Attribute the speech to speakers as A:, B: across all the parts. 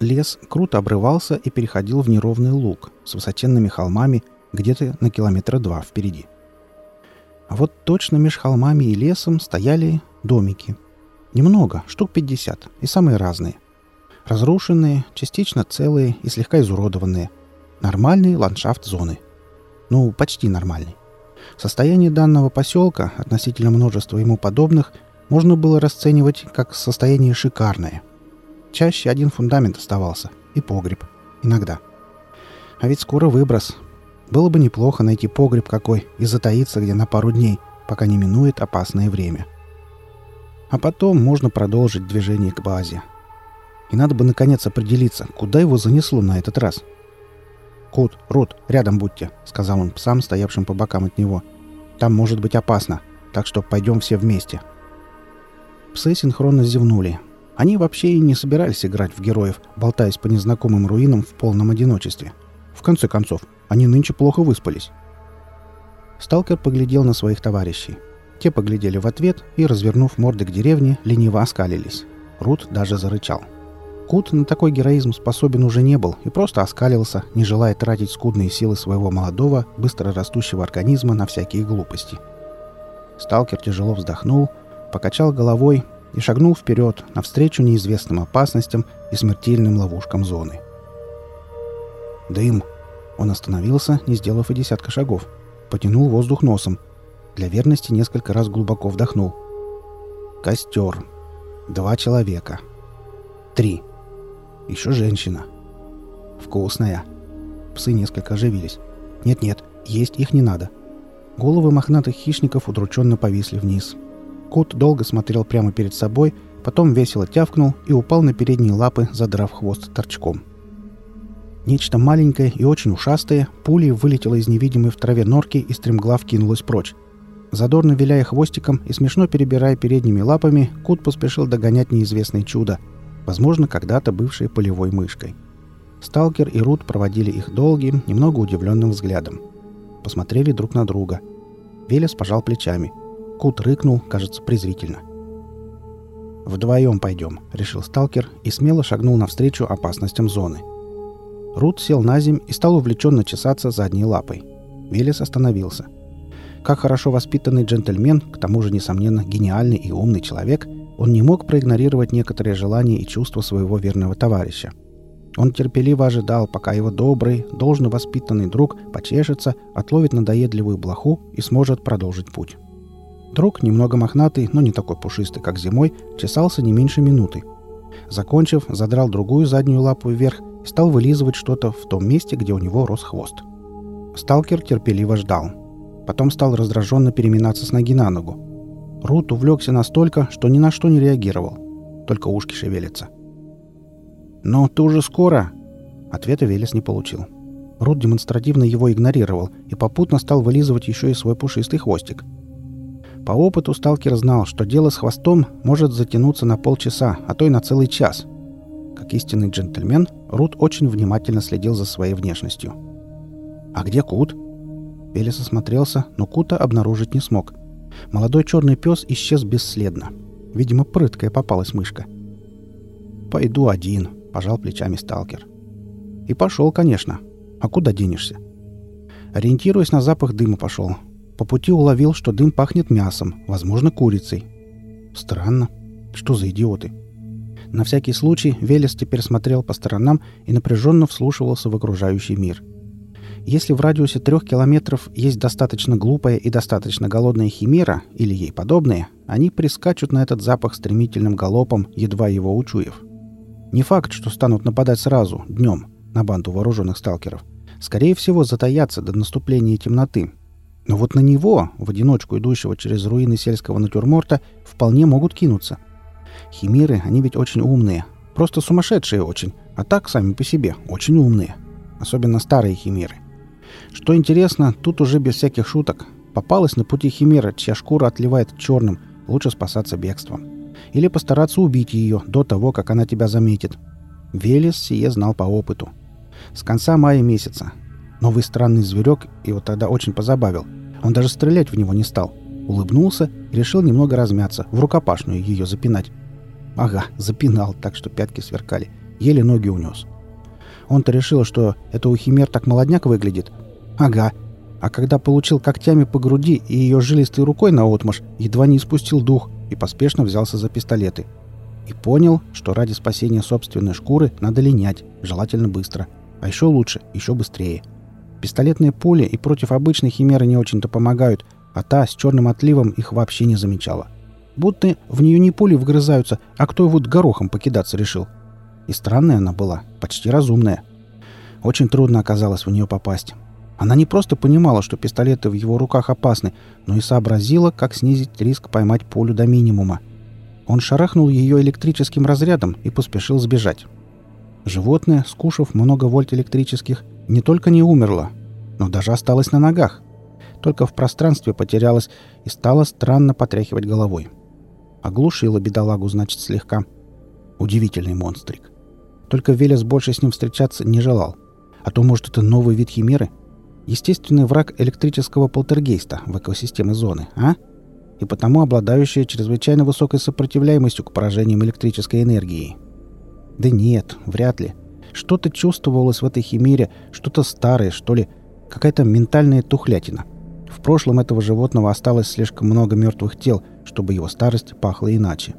A: Лес круто обрывался и переходил в неровный луг с высоченными холмами где-то на 2 километра впереди. А вот точно меж холмами и лесом стояли домики. Немного, штук 50, и самые разные. Разрушенные, частично целые и слегка изуродованные. Нормальный ландшафт зоны. Ну, почти нормальный. Состояние данного поселка относительно множества ему подобных можно было расценивать как состояние шикарное. Чаще один фундамент оставался. И погреб. Иногда. А ведь скоро выброс. Было бы неплохо найти погреб какой и затаиться где на пару дней, пока не минует опасное время. А потом можно продолжить движение к базе. И надо бы наконец определиться, куда его занесло на этот раз. «Кут, Рут, рядом будьте», — сказал он псам, стоявшим по бокам от него. «Там может быть опасно, так что пойдем все вместе». Псы синхронно зевнули. Они вообще и не собирались играть в героев, болтаясь по незнакомым руинам в полном одиночестве. В конце концов, они нынче плохо выспались. Сталкер поглядел на своих товарищей. Те поглядели в ответ и, развернув морды к деревне, лениво оскалились. Рут даже зарычал. Кут на такой героизм способен уже не был и просто оскалился, не желая тратить скудные силы своего молодого, быстро растущего организма на всякие глупости. Сталкер тяжело вздохнул, покачал головой и шагнул вперед, навстречу неизвестным опасностям и смертельным ловушкам зоны. «Дым!» Он остановился, не сделав и десятка шагов. Потянул воздух носом. Для верности несколько раз глубоко вдохнул. «Костер. 2 человека. 3. Еще женщина. Вкусная». Псы несколько оживились. «Нет-нет, есть их не надо». Головы мохнатых хищников удрученно повисли вниз. Кот долго смотрел прямо перед собой, потом весело тявкнул и упал на передние лапы, задрав хвост торчком. Нечто маленькое и очень ушастое пулей вылетело из невидимой в траве норки и стремглав кинулось прочь. Задорно виляя хвостиком и смешно перебирая передними лапами, Кут поспешил догонять неизвестное чудо, возможно, когда-то бывшее полевой мышкой. Сталкер и Рут проводили их долгим, немного удивленным взглядом. Посмотрели друг на друга. Велес пожал плечами. Кут рыкнул, кажется, презрительно. «Вдвоем пойдем», — решил сталкер и смело шагнул навстречу опасностям зоны. Рут сел на земь и стал увлеченно чесаться задней лапой. Велес остановился. Как хорошо воспитанный джентльмен, к тому же, несомненно, гениальный и умный человек, он не мог проигнорировать некоторые желания и чувства своего верного товарища. Он терпеливо ожидал, пока его добрый, должно воспитанный друг почешется, отловит надоедливую блоху и сможет продолжить путь. Друг, немного мохнатый, но не такой пушистый, как зимой, чесался не меньше минуты. Закончив, задрал другую заднюю лапу вверх и стал вылизывать что-то в том месте, где у него рос хвост. Сталкер терпеливо ждал. Потом стал раздраженно переминаться с ноги на ногу. Рут увлекся настолько, что ни на что не реагировал. Только ушки шевелятся. «Но ты уже скоро!» Ответа Велес не получил. Рут демонстративно его игнорировал и попутно стал вылизывать еще и свой пушистый хвостик. По опыту сталкер знал, что дело с хвостом может затянуться на полчаса, а то и на целый час. Как истинный джентльмен, Рут очень внимательно следил за своей внешностью. «А где Кут?» Велес осмотрелся, но Кута обнаружить не смог. Молодой черный пес исчез бесследно. Видимо, прыткая попалась мышка. «Пойду один», — пожал плечами сталкер. И пошел, конечно. А куда денешься? Ориентируясь на запах дыма, пошел. По пути уловил, что дым пахнет мясом, возможно, курицей. Странно. Что за идиоты? На всякий случай Велес теперь смотрел по сторонам и напряженно вслушивался в окружающий мир. Если в радиусе 3 километров есть достаточно глупая и достаточно голодная химера или ей подобные, они прискачут на этот запах стремительным галопом, едва его учуяв. Не факт, что станут нападать сразу, днем, на банду вооруженных сталкеров. Скорее всего, затаятся до наступления темноты. Но вот на него, в одиночку идущего через руины сельского натюрморта, вполне могут кинуться. Химеры, они ведь очень умные. Просто сумасшедшие очень, а так сами по себе очень умные. Особенно старые химеры. Что интересно, тут уже без всяких шуток. Попалась на пути химера, чья шкура отливает черным, лучше спасаться бегством. Или постараться убить ее до того, как она тебя заметит. Велес сие знал по опыту. С конца мая месяца. Новый странный зверек его тогда очень позабавил. Он даже стрелять в него не стал. Улыбнулся и решил немного размяться, в рукопашную ее запинать. Ага, запинал, так что пятки сверкали. еле ноги унес. Он-то решил, что это у химер так молодняк выглядит. Ага. А когда получил когтями по груди и ее жилистой рукой наотмашь, едва не испустил дух и поспешно взялся за пистолеты. И понял, что ради спасения собственной шкуры надо линять, желательно быстро. А еще лучше, еще быстрее. Пистолетные пули и против обычной химеры не очень-то помогают, а та с черным отливом их вообще не замечала. Будто в нее не пули вгрызаются, а кто вот горохом покидаться решил. И странная она была, почти разумная. Очень трудно оказалось в нее попасть. Она не просто понимала, что пистолеты в его руках опасны, но и сообразила, как снизить риск поймать пулю до минимума. Он шарахнул ее электрическим разрядом и поспешил сбежать. Животное, скушав много вольт электрических, не только не умерло, но даже осталось на ногах. Только в пространстве потерялось и стало странно потряхивать головой. Оглушила бедолагу, значит, слегка. Удивительный монстрик. Только Велес больше с ним встречаться не желал. А то, может, это новый вид химеры? Естественный враг электрического полтергейста в экосистеме зоны, а? И потому обладающая чрезвычайно высокой сопротивляемостью к поражениям электрической энергии. Да нет, вряд ли. Что-то чувствовалось в этой химере, что-то старое, что ли, какая-то ментальная тухлятина. В прошлом этого животного осталось слишком много мертвых тел, чтобы его старость пахла иначе.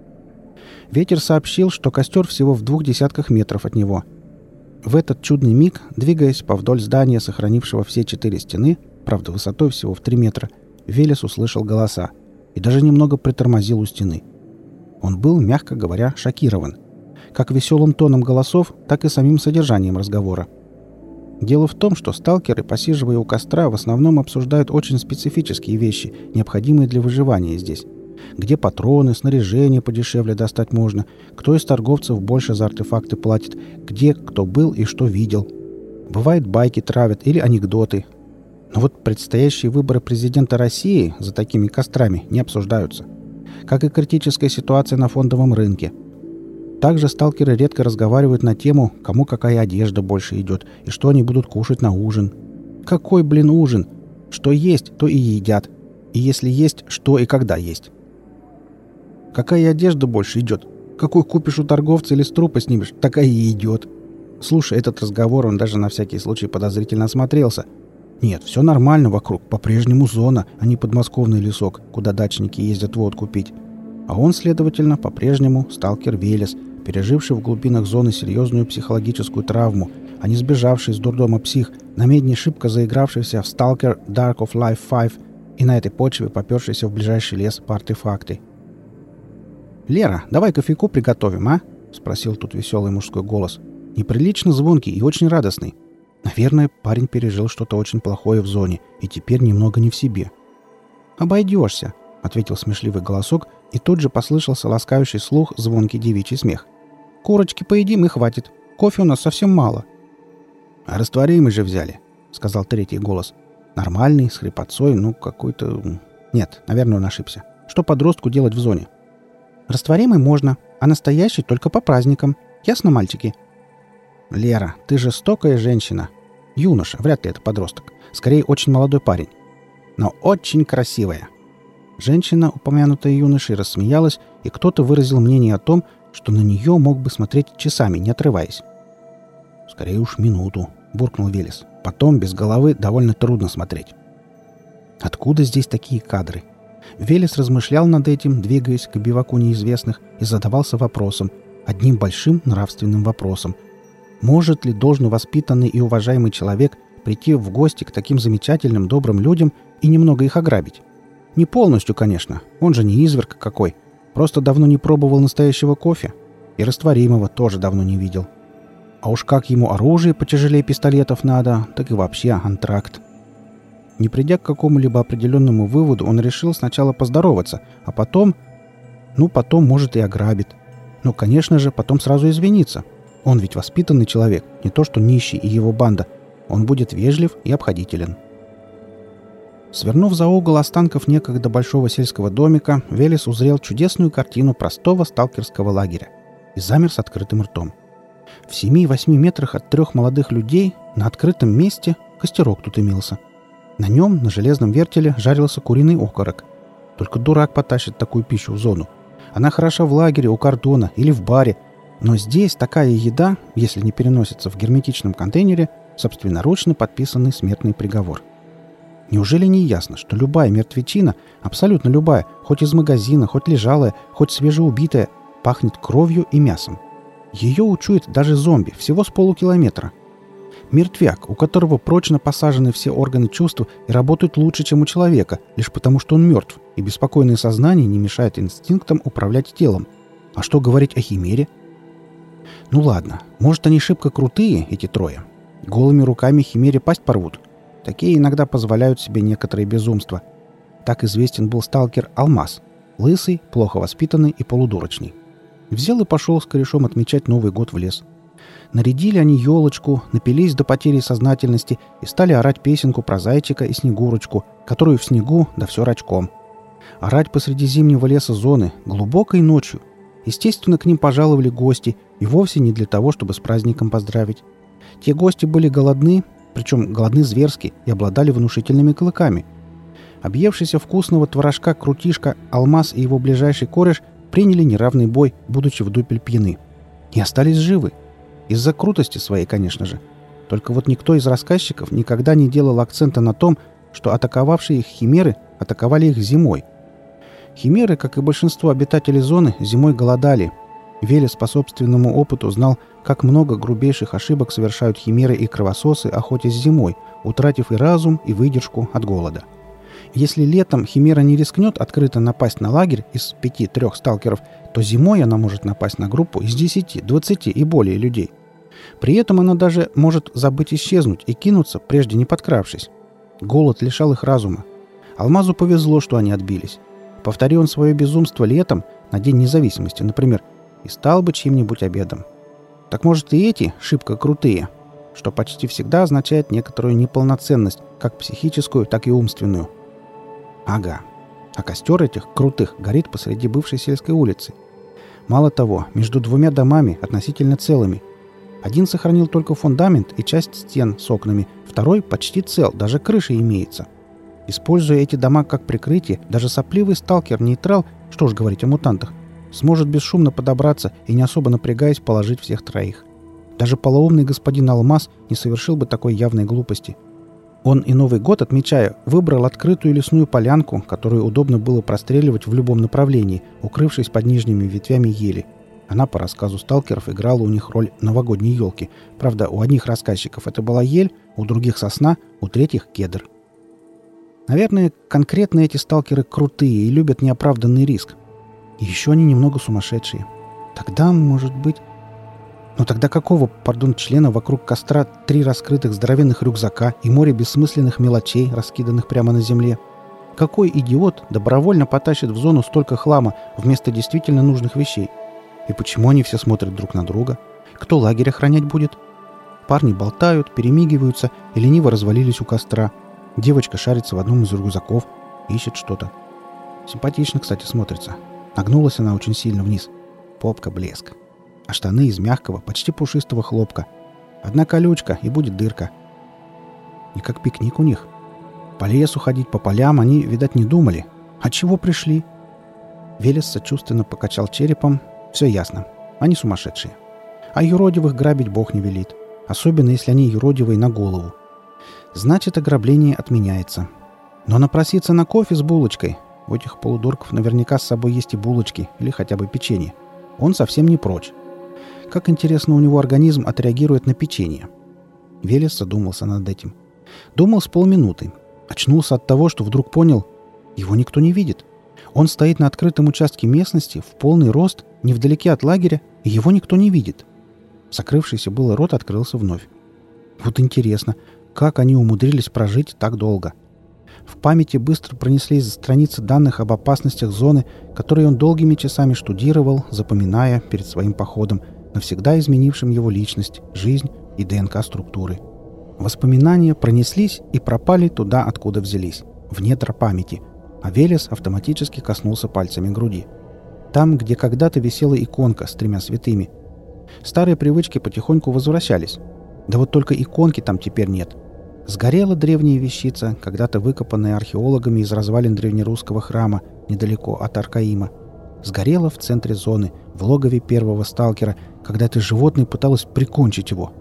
A: Ветер сообщил, что костер всего в 20 метров от него. В этот чудный миг, двигаясь повдоль здания, сохранившего все 4 стены, правда, высотой всего в 3 метра, Велес услышал голоса и даже немного притормозил у стены. Он был, мягко говоря, шокирован. Как веселым тоном голосов, так и самим содержанием разговора. Дело в том, что сталкеры, посиживая у костра, в основном обсуждают очень специфические вещи, необходимые для выживания здесь. Где патроны, снаряжение подешевле достать можно, кто из торговцев больше за артефакты платит, где кто был и что видел. Бывает, байки травят или анекдоты. Но вот предстоящие выборы президента России за такими кострами не обсуждаются. Как и критическая ситуация на фондовом рынке. Также сталкеры редко разговаривают на тему, кому какая одежда больше идет и что они будут кушать на ужин. Какой, блин, ужин? Что есть, то и едят. И если есть, что и когда есть. Какая одежда больше идет? Какой купишь у торговца или с трупа снимешь, такая и идет. Слушай, этот разговор, он даже на всякий случай подозрительно осмотрелся. Нет, все нормально вокруг, по-прежнему зона, а не подмосковный лесок, куда дачники ездят водку пить. А он, следовательно, по-прежнему сталкер Велес, переживший в глубинах зоны серьезную психологическую травму, а не сбежавший из дурдома псих, на медне шибко заигравшийся в Stalker Dark of Life 5 и на этой почве попёршийся в ближайший лес по артефакты. «Лера, давай кофейку приготовим, а?» — спросил тут веселый мужской голос. Неприлично звонкий и очень радостный. Наверное, парень пережил что-то очень плохое в зоне и теперь немного не в себе. «Обойдешься», — ответил смешливый голосок, и тут же послышался ласкающий слух звонкий девичий смех. «Курочки поедим и хватит. Кофе у нас совсем мало». «А растворимый же взяли», — сказал третий голос. Нормальный, с хрипотцой, ну какой-то... Нет, наверное, он ошибся. Что подростку делать в зоне? «Растворимый можно, а настоящий только по праздникам. Ясно, мальчики?» «Лера, ты жестокая женщина. Юноша, вряд ли это подросток. Скорее, очень молодой парень. Но очень красивая». Женщина, упомянутая юношей, рассмеялась, и кто-то выразил мнение о том, что на нее мог бы смотреть часами, не отрываясь. «Скорее уж минуту», — буркнул Велес. «Потом, без головы, довольно трудно смотреть». Откуда здесь такие кадры? Велес размышлял над этим, двигаясь к биваку неизвестных, и задавался вопросом, одним большим нравственным вопросом. Может ли должно воспитанный и уважаемый человек прийти в гости к таким замечательным, добрым людям и немного их ограбить? Не полностью, конечно. Он же не изверг какой. Просто давно не пробовал настоящего кофе. И растворимого тоже давно не видел. А уж как ему оружие потяжелее пистолетов надо, так и вообще антракт. Не придя к какому-либо определенному выводу, он решил сначала поздороваться, а потом... потом, может, и ограбит. Но, конечно же, потом сразу извиниться. Он ведь воспитанный человек, не то что нищий и его банда. Он будет вежлив и обходителен. Свернув за угол останков некогда большого сельского домика, Велес узрел чудесную картину простого сталкерского лагеря и замер с открытым ртом. В 7-8 метрах от 3 молодых людей на открытом месте костерок тут имелся. На нем, на железном вертеле, жарился куриный окорок. Только дурак потащит такую пищу в зону. Она хороша в лагере, у кордона или в баре. Но здесь такая еда, если не переносится в герметичном контейнере, собственноручно подписанный смертный приговор. Неужели не ясно, что любая мертвечина, абсолютно любая, хоть из магазина, хоть лежалая, хоть свежеубитая, пахнет кровью и мясом? Ее учует даже зомби всего с полукилометра. Мертвяк, у которого прочно посажены все органы чувств и работают лучше, чем у человека, лишь потому, что он мертв, и беспокойное сознание не мешает инстинктам управлять телом. А что говорить о химере? Ну ладно, может, они шибко крутые, эти трое. Голыми руками химере пасть порвут. Такие иногда позволяют себе некоторые безумства. Так известен был сталкер Алмаз. Лысый, плохо воспитанный и полудурочный. Взял и пошел с корешом отмечать Новый год в лес. Нарядили они елочку, напились до потери сознательности и стали орать песенку про зайчика и снегурочку, которую в снегу, да все рачком. Орать посреди зимнего леса зоны, глубокой ночью. Естественно, к ним пожаловали гости, и вовсе не для того, чтобы с праздником поздравить. Те гости были голодны, причем голодны зверски, и обладали внушительными клыками. Объевшийся вкусного творожка крутишка Алмаз и его ближайший кореш приняли неравный бой, будучи в дупель пьяны. И остались живы. Из-за крутости своей, конечно же. Только вот никто из рассказчиков никогда не делал акцента на том, что атаковавшие их химеры атаковали их зимой. Химеры, как и большинство обитателей зоны, зимой голодали. Велес по собственному опыту знал, как много грубейших ошибок совершают химеры и кровососы, охотясь зимой, утратив и разум, и выдержку от голода. Если летом химера не рискнет открыто напасть на лагерь из 5-3 сталкеров, то зимой она может напасть на группу из 10, 20 и более людей. При этом она даже может забыть исчезнуть и кинуться, прежде не подкравшись. Голод лишал их разума. Алмазу повезло, что они отбились. Повтори он свое безумство летом, на День независимости, например, и стал бы чьим-нибудь обедом. Так может и эти шибко крутые, что почти всегда означает некоторую неполноценность, как психическую, так и умственную. Ага. А костер этих крутых горит посреди бывшей сельской улицы. Мало того, между двумя домами относительно целыми. Один сохранил только фундамент и часть стен с окнами, второй почти цел, даже крыша имеется. Используя эти дома как прикрытие, даже сопливый сталкер-нейтрал, что уж говорить о мутантах, сможет бесшумно подобраться и, не особо напрягаясь, положить всех троих. Даже полоумный господин Алмаз не совершил бы такой явной глупости. Он и Новый год, отмечая, выбрал открытую лесную полянку, которую удобно было простреливать в любом направлении, укрывшись под нижними ветвями ели. Она, по рассказу сталкеров, играла у них роль новогодней елки. Правда, у одних рассказчиков это была ель, у других сосна, у третьих кедр. Наверное, конкретно эти сталкеры крутые и любят неоправданный риск. И еще они немного сумасшедшие. Тогда, может быть... Но тогда какого, члена вокруг костра 3 раскрытых здоровенных рюкзака и море бессмысленных мелочей, раскиданных прямо на земле? Какой идиот добровольно потащит в зону столько хлама вместо действительно нужных вещей? И почему они все смотрят друг на друга? Кто лагерь охранять будет? Парни болтают, перемигиваются и лениво развалились у костра. Девочка шарится в одном из рюкзаков, ищет что-то. Симпатично, кстати, смотрится. Нагнулась она очень сильно вниз. Попка блеск. А штаны из мягкого, почти пушистого хлопка. Одна колючка, и будет дырка. И как пикник у них. По лесу ходить, по полям они, видать, не думали. А чего пришли? Велес сочувственно покачал черепом. Все ясно. Они сумасшедшие. А юродивых грабить Бог не велит. Особенно, если они юродивые на голову. Значит, ограбление отменяется. Но напроситься на кофе с булочкой... У этих полудурков наверняка с собой есть и булочки, или хотя бы печенье. Он совсем не прочь. Как интересно у него организм отреагирует на печенье. Велес задумался над этим. Думал с полминуты. Очнулся от того, что вдруг понял, его никто не видит. Он стоит на открытом участке местности, в полный рост, невдалеке от лагеря, и его никто не видит. Закрывшийся было рот открылся вновь. Вот интересно, как они умудрились прожить так долго. В памяти быстро пронеслись страницы данных об опасностях зоны, которые он долгими часами штудировал, запоминая перед своим походом, навсегда изменившим его личность, жизнь и ДНК-структуры. Воспоминания пронеслись и пропали туда, откуда взялись, в недра памяти, а Велес автоматически коснулся пальцами груди. Там, где когда-то висела иконка с 3 святыми. Старые привычки потихоньку возвращались. Да вот только иконки там теперь нет. Сгорела древняя вещица, когда-то выкопанная археологами из развалин древнерусского храма, недалеко от Аркаима. сгорела в центре зоны, в логове первого сталкера, когда это животное пыталось прикончить его.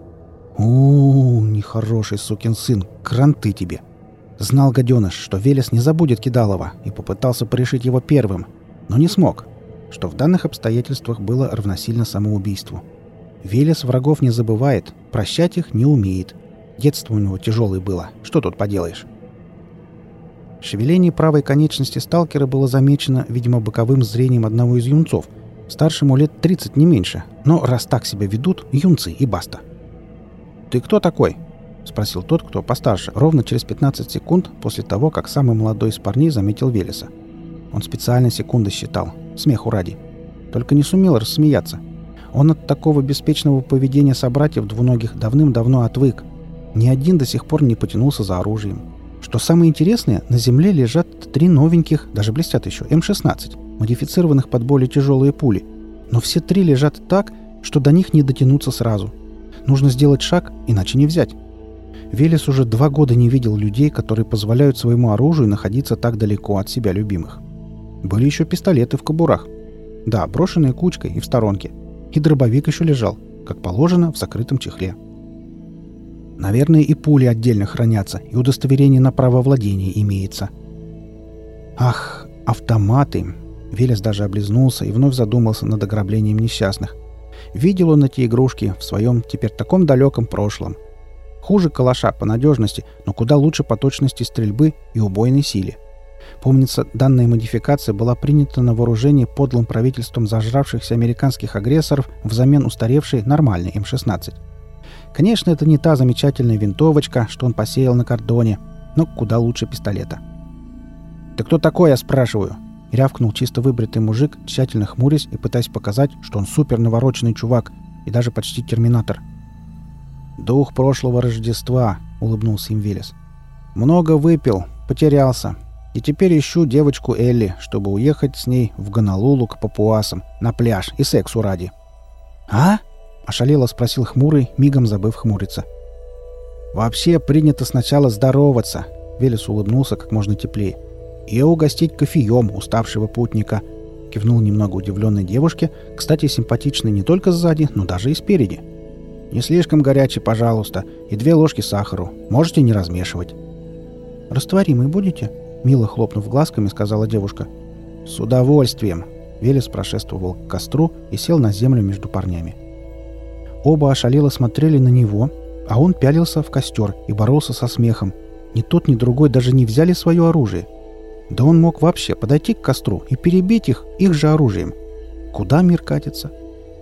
A: Нехороший сукин сын, кранты тебе. Знал гаденыш, что Велес не забудет Кидалова, и попытался порешить его первым, но не смог, что в данных обстоятельствах было равносильно самоубийству. Велес врагов не забывает, прощать их не умеет. Детство у него тяжелое было, что тут поделаешь? Шевеление правой конечности сталкера было замечено, видимо, боковым зрением одного из юнцов. Старшему лет 30, не меньше, но раз так себя ведут, юнцы и баста. «Ты кто такой?» — спросил тот, кто постарше, ровно через 15 секунд после того, как самый молодой из парней заметил Велеса. Он специально секунды считал, смеху ради. Только не сумел рассмеяться. Он от такого беспечного поведения собратьев двуногих давным-давно отвык. Ни один до сих пор не потянулся за оружием. Что самое интересное, на земле лежат 3 новеньких, даже блестят еще, М-16, модифицированных под более тяжелые пули. Но все 3 лежат так, что до них не дотянуться сразу. Нужно сделать шаг, иначе не взять. Велес уже 2 года не видел людей, которые позволяют своему оружию находиться так далеко от себя любимых. Были еще пистолеты в кобурах. Да, брошенные кучкой и в сторонке. И дробовик еще лежал, как положено, в закрытом чехле. Наверное, и пули отдельно хранятся, и удостоверение на право владения имеется. Ах, автоматы! Велес даже облизнулся и вновь задумался над ограблением несчастных. Видел он эти игрушки в своем теперь таком далеком прошлом. Хуже калаша по надежности, но куда лучше по точности стрельбы и убойной силе. Помнится, данная модификация была принята на вооружение подлым правительством зажравшихся американских агрессоров взамен устаревшей нормальной М-16. Конечно, это не та замечательная винтовочка, что он посеял на кордоне, но куда лучше пистолета. «Ты кто такой, я спрашиваю?» — рявкнул чисто выбритый мужик, тщательно хмурясь и пытаясь показать, что он супер навороченный чувак и даже почти терминатор. «Дух прошлого Рождества», — улыбнулся им Велес. «Много выпил, потерялся, и теперь ищу девочку Элли, чтобы уехать с ней в Гонолулу к папуасам, на пляж и сексу ради». «А?» — ошалело спросил хмурый, мигом забыв хмуриться. «Вообще принято сначала здороваться», — Велес улыбнулся как можно теплее. «И угостить кофеем уставшего путника», — кивнул немного удивленной девушке, кстати, симпатичной не только сзади, но даже и спереди. «Не слишком горячий, пожалуйста, и 2 ложки сахару. Можете не размешивать». «Растворимый будете?» — мило хлопнув глазками, сказала девушка. «С удовольствием!» — Велес прошествовал к костру и сел на землю между парнями. Оба ошалело смотрели на него, а он пялился в костер и боролся со смехом. Ни тот, ни другой даже не взяли свое оружие. Да он мог вообще подойти к костру и перебить их же оружием. Куда мир катится?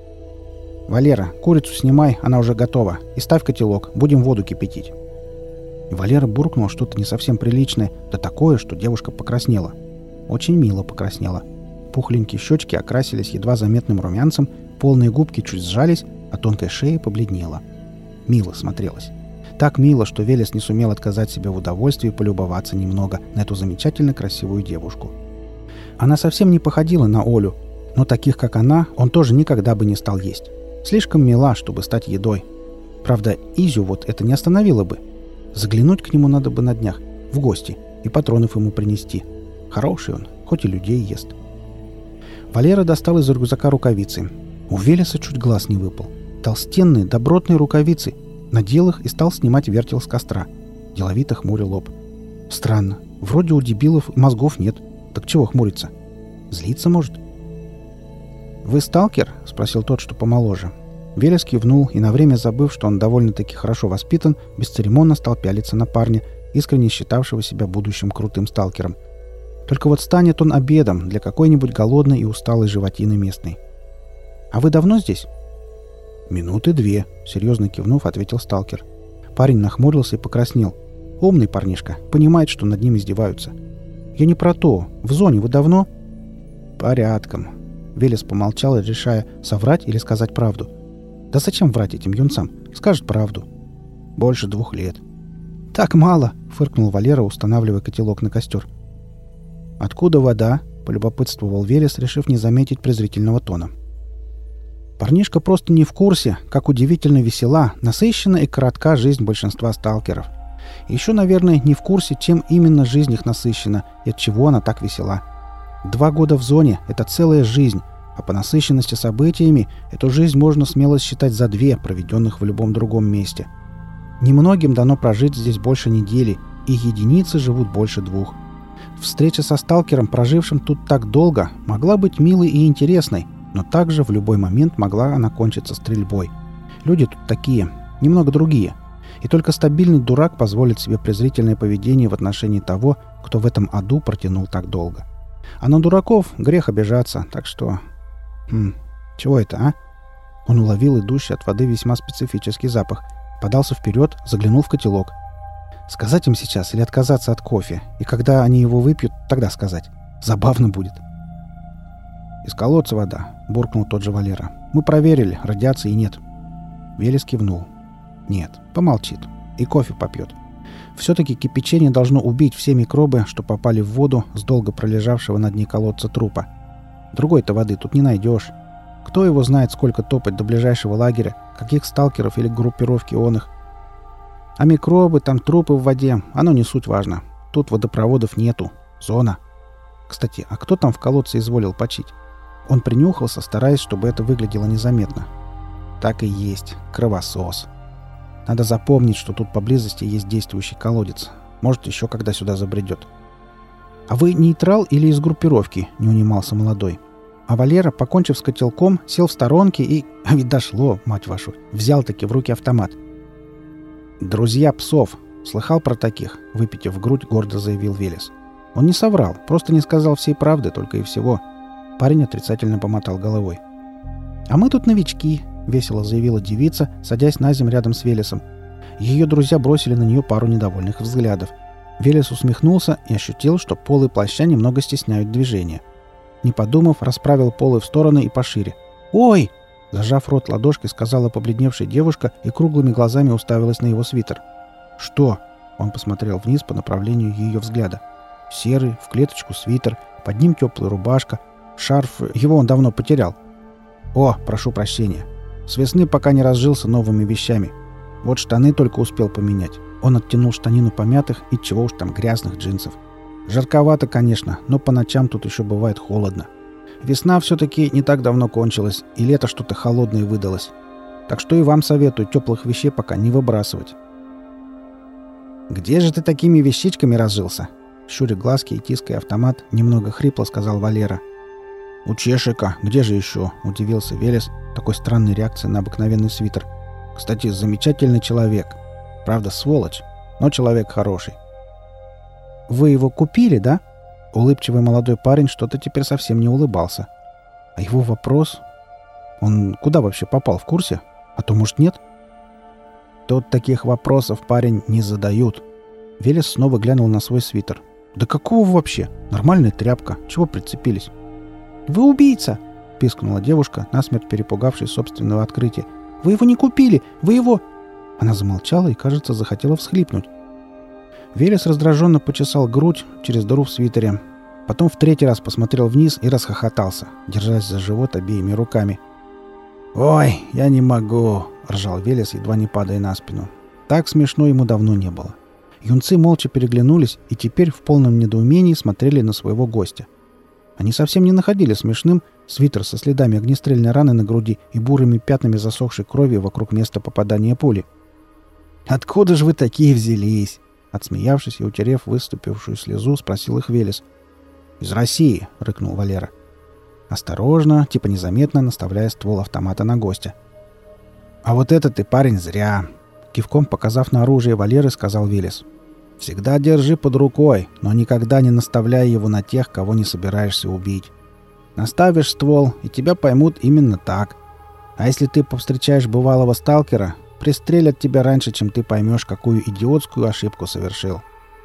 A: «Валера, курицу снимай, она уже готова, и ставь котелок, будем воду кипятить». И Валера буркнул что-то не совсем приличное, да такое, что девушка покраснела. Очень мило покраснела. Пухленькие щечки окрасились едва заметным румянцем, полные губки чуть сжались, а тонкая шея побледнела. Мило смотрелась. Так мило, что Велес не сумел отказать себе в удовольствии полюбоваться немного на эту замечательно красивую девушку. Она совсем не походила на Олю, но таких, как она, он тоже никогда бы не стал есть. Слишком мила, чтобы стать едой. Правда, Изю вот это не остановило бы. Заглянуть к нему надо бы на днях, в гости, и патронов ему принести. Хороший он, хоть и людей ест. Валера достал из рюкзака рукавицы. У Велеса чуть глаз не выпал. Толстенные, добротные рукавицы. Надел их и стал снимать вертел с костра. Деловито хмурил лоб. Странно. Вроде у дебилов мозгов нет. Так чего хмуриться? Злиться может? «Вы сталкер?» — спросил тот, что помоложе. Велес кивнул и, на время забыв, что он довольно-таки хорошо воспитан, бесцеремонно стал пялиться на парня, искренне считавшего себя будущим крутым сталкером. Только вот станет он обедом для какой-нибудь голодной и усталой животины местной. «А вы давно здесь?» «Минуты 2», — серьезно кивнув, ответил сталкер. Парень нахмурился и покраснел. Умный парнишка, понимает, что над ним издеваются. «Я не про то. В зоне вы давно?» «Порядком». Велес помолчал, решая, соврать или сказать правду. «Да зачем врать этим юнцам? Скажет правду». «Больше 2 лет». «Так мало», — фыркнул Валера, устанавливая котелок на костер. «Откуда вода?» — полюбопытствовал Велес, решив не заметить презрительного тона. Парнишка просто не в курсе, как удивительно весела, насыщена и коротка жизнь большинства сталкеров. Еще, наверное, не в курсе, чем именно жизнь их насыщена и от чего она так весела. 2 года в зоне — это целая жизнь, а по насыщенности событиями эту жизнь можно смело считать за 2, проведенных в любом другом месте. Немногим дано прожить здесь больше недели, и единицы живут больше 2. Встреча со сталкером, прожившим тут так долго, могла быть милой и интересной, но также в любой момент могла она кончиться стрельбой. Люди тут такие, немного другие. И только стабильный дурак позволит себе презрительное поведение в отношении того, кто в этом аду протянул так долго. А на дураков грех обижаться, так что... чего это, а? Он уловил идущий от воды весьма специфический запах, подался вперед, заглянул в котелок. Сказать им сейчас или отказаться от кофе? И когда они его выпьют, тогда сказать. Забавно будет. «Из колодца вода», — буркнул тот же Валера. «Мы проверили, радиации нет». Велес кивнул. «Нет, помолчит. И кофе попьет. Все-таки кипячение должно убить все микробы, что попали в воду с долго пролежавшего на дне колодца трупа. Другой-то воды тут не найдешь. Кто его знает, сколько топать до ближайшего лагеря, каких сталкеров или группировки он их. А микробы, там трупы в воде, оно не суть важно. Тут водопроводов нету. Зона. Кстати, а кто там в колодце изволил почить?» Он принюхался, стараясь, чтобы это выглядело незаметно. Так и есть. Кровосос. Надо запомнить, что тут поблизости есть действующий колодец. Может, еще когда сюда забредет. «А вы нейтрал или из группировки?» — не унимался молодой. А Валера, покончив с котелком, сел в сторонке и... А ведь дошло, мать вашу. Взял-таки в руки автомат. «Друзья псов. Слыхал про таких?» — выпитив грудь, гордо заявил Велес. Он не соврал, просто не сказал всей правды, только и всего. Парень отрицательно помотал головой. «А мы тут новички», — весело заявила девица, садясь на землю рядом с Велесом. Ее друзья бросили на нее пару недовольных взглядов. Велес усмехнулся и ощутил, что полы плаща немного стесняют движение. Не подумав, расправил полы в стороны и пошире. «Ой!» — зажав рот ладошкой, сказала побледневшая девушка и круглыми глазами уставилась на его свитер. «Что?» — он посмотрел вниз по направлению ее взгляда. Серый, в клеточку свитер, под ним теплая рубашка, шарф, его он давно потерял. «О, прошу прощения. С весны пока не разжился новыми вещами. Вот штаны только успел поменять». Он оттянул штанину помятых и чего уж там грязных джинсов. «Жарковато, конечно, но по ночам тут еще бывает холодно. Весна все-таки не так давно кончилась, и лето что-то холодное выдалось. Так что и вам советую теплых вещей пока не выбрасывать». «Где же ты такими вещичками разжился?» Щуря глазки и тиская автомат, немного хрипло сказал Валера. «У Чешика. Где же еще?» — удивился Велес такой странной реакции на обыкновенный свитер. «Кстати, замечательный человек. Правда, сволочь, но человек хороший». «Вы его купили, да?» Улыбчивый молодой парень что-то теперь совсем не улыбался. А его вопрос... Он куда вообще попал, в курсе? А то, может, нет? Тут таких вопросов, парень, не задают. Велес снова глянул на свой свитер. «Да какого вообще? Нормальная тряпка. Чего прицепились?» «Вы убийца!» — пискнула девушка, насмерть перепугавшись собственного открытия. «Вы его не купили! Вы его...» Она замолчала и, кажется, захотела всхлипнуть. Велес раздраженно почесал грудь через дыру в свитере. Потом в 3-й раз посмотрел вниз и расхохотался, держась за живот обеими руками. «Ой, я не могу!» — ржал Велес, едва не падая на спину. Так смешно ему давно не было. Юнцы молча переглянулись и теперь в полном недоумении смотрели на своего гостя. Они совсем не находили смешным свитер со следами огнестрельной раны на груди и бурыми пятнами засохшей крови вокруг места попадания пули. «Откуда же вы такие взялись?» Отсмеявшись и утерев выступившую слезу, спросил их Велес. «Из России», — рыкнул Валера. Осторожно, типа незаметно, наставляя ствол автомата на гостя. «А вот это ты, парень, зря!» Кивком показав на оружие Валеры, сказал Велес. «Всегда держи под рукой, но никогда не наставляй его на тех, кого не собираешься убить. Наставишь ствол, и тебя поймут именно так. А если ты повстречаешь бывалого сталкера, пристрелят тебя раньше, чем ты поймешь, какую идиотскую ошибку совершил».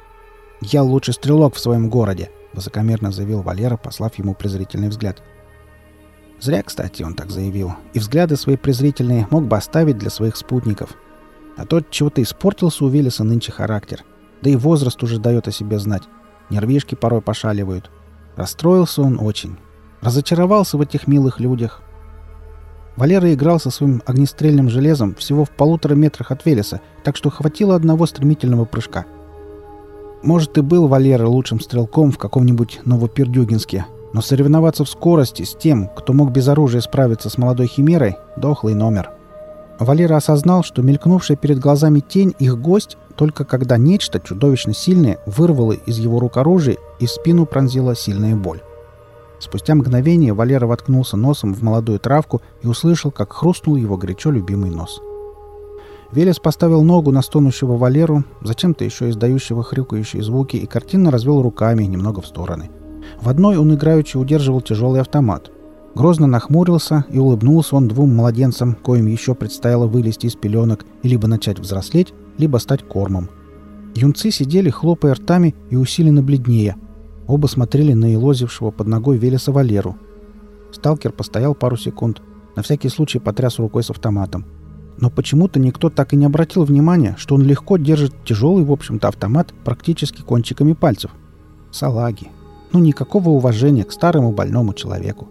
A: «Я лучший стрелок в своем городе», — высокомерно заявил Валера, послав ему презрительный взгляд. Зря, кстати, он так заявил, и взгляды свои презрительные мог бы оставить для своих спутников. А тот чего-то испортился у Велеса нынче характер. Да и возраст уже дает о себе знать. Нервишки порой пошаливают. Расстроился он очень. Разочаровался в этих милых людях. Валера играл со своим огнестрельным железом всего в 1,5 метрах от Велеса, так что хватило одного стремительного прыжка. Может, и был Валера лучшим стрелком в каком-нибудь Новопердюгинске, Но соревноваться в скорости с тем, кто мог без оружия справиться с молодой химерой — дохлый номер. Валера осознал, что мелькнувшая перед глазами тень — их гость, только когда нечто чудовищно сильное вырвало из его рук оружие и в спину пронзила сильная боль. Спустя мгновение Валера воткнулся носом в молодую травку и услышал, как хрустнул его горячо любимый нос. Велес поставил ногу на стонущего Валеру, зачем-то еще издающего хрюкающие звуки, и картинно развел руками немного в стороны. В одной он играючи удерживал тяжелый автомат. Грозно нахмурился, и улыбнулся он двум младенцам, коим еще предстояло вылезти из пеленок и либо начать взрослеть, либо стать кормом. Юнцы сидели, хлопая ртами и усиленно бледнее. Оба смотрели на елозившего под ногой Велеса Валеру. Сталкер постоял пару секунд, на всякий случай потряс рукой с автоматом. Но почему-то никто так и не обратил внимания, что он легко держит тяжелый, в общем-то, автомат практически кончиками пальцев. Салаги. Ну, никакого уважения к старому больному человеку.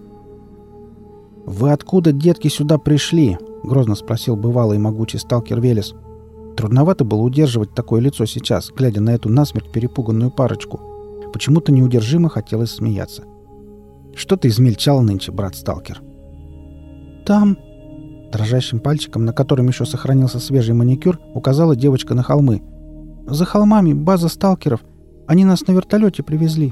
A: «Вы откуда, детки, сюда пришли?» — грозно спросил бывалый и могучий сталкер Велес. Трудновато было удерживать такое лицо сейчас, глядя на эту насмерть перепуганную парочку. Почему-то неудержимо хотелось смеяться. «Что ты измельчал нынче, брат-сталкер?» «Там...» Дрожащим пальчиком, на котором еще сохранился свежий маникюр, указала девочка на холмы. «За холмами база сталкеров. Они нас на вертолете привезли».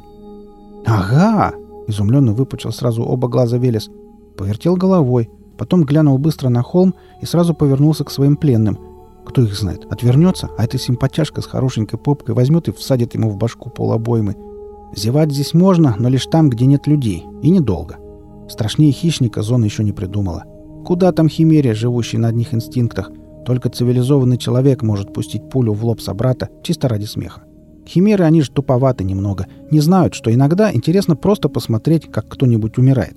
A: «Ага!» — изумленно выпучил сразу оба глаза Велес. Повертел головой, потом глянул быстро на холм и сразу повернулся к своим пленным. Кто их знает, отвернется, а эта симпатяшка с хорошенькой попкой возьмет и всадит ему в башку полобоймы. Зевать здесь можно, но лишь там, где нет людей. И недолго. Страшнее хищника зона еще не придумала. Куда там химере, живущей на одних инстинктах? Только цивилизованный человек может пустить пулю в лоб собрата чисто ради смеха. Химеры, они же туповаты немного. Не знают, что иногда интересно просто посмотреть, как кто-нибудь умирает.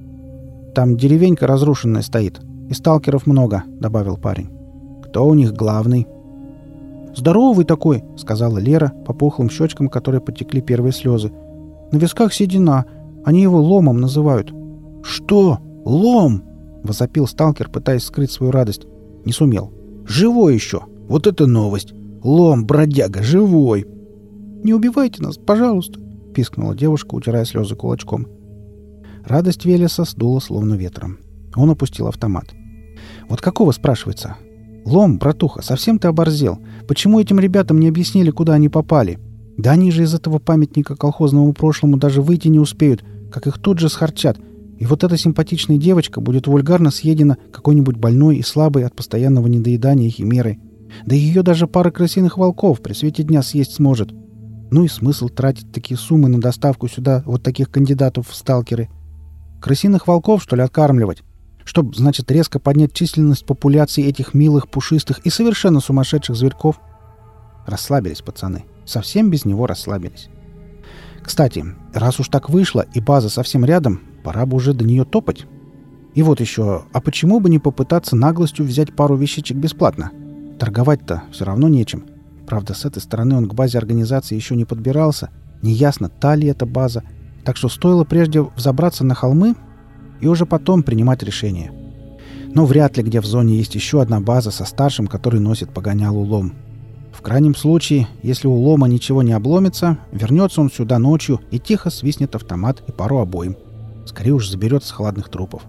A: «Там деревенька разрушенная стоит. И сталкеров много», — добавил парень. «Кто у них главный?» «Здоровый такой», — сказала Лера по пухлым щечкам, которые потекли первые слезы. «На висках седина. Они его ломом называют». «Что? Лом?» — возопил сталкер, пытаясь скрыть свою радость. Не сумел. «Живой еще! Вот это новость! Лом, бродяга, живой!» «Не убивайте нас, пожалуйста!» — пискнула девушка, утирая слезы кулачком. Радость Велеса сдула словно ветром. Он опустил автомат. «Вот какого, спрашивается? Лом, братуха, совсем ты оборзел? Почему этим ребятам не объяснили, куда они попали? Да они же из этого памятника колхозному прошлому даже выйти не успеют, как их тут же схарчат. И вот эта симпатичная девочка будет вульгарно съедена какой-нибудь больной и слабой от постоянного недоедания химерой. Да ее даже пара крысиных волков при свете дня съесть сможет. Ну и смысл тратить такие суммы на доставку сюда вот таких кандидатов в сталкеры? Крысиных волков, что ли, откармливать? Чтоб, значит, резко поднять численность популяции этих милых, пушистых и совершенно сумасшедших зверьков? Расслабились пацаны. Совсем без него расслабились. Кстати, раз уж так вышло и база совсем рядом, пора бы уже до нее топать. И вот еще, а почему бы не попытаться наглостью взять пару вещичек бесплатно? Торговать-то все равно нечем. Правда, с этой стороны он к базе организации еще не подбирался. Неясно, та ли это база. Так что стоило прежде взобраться на холмы и уже потом принимать решение. Но вряд ли где в зоне есть еще одна база со старшим, который носит погонялу лом. В крайнем случае, если у лома ничего не обломится, вернется он сюда ночью и тихо свистнет автомат и пару обоим. Скорее уж заберет с холодных трупов.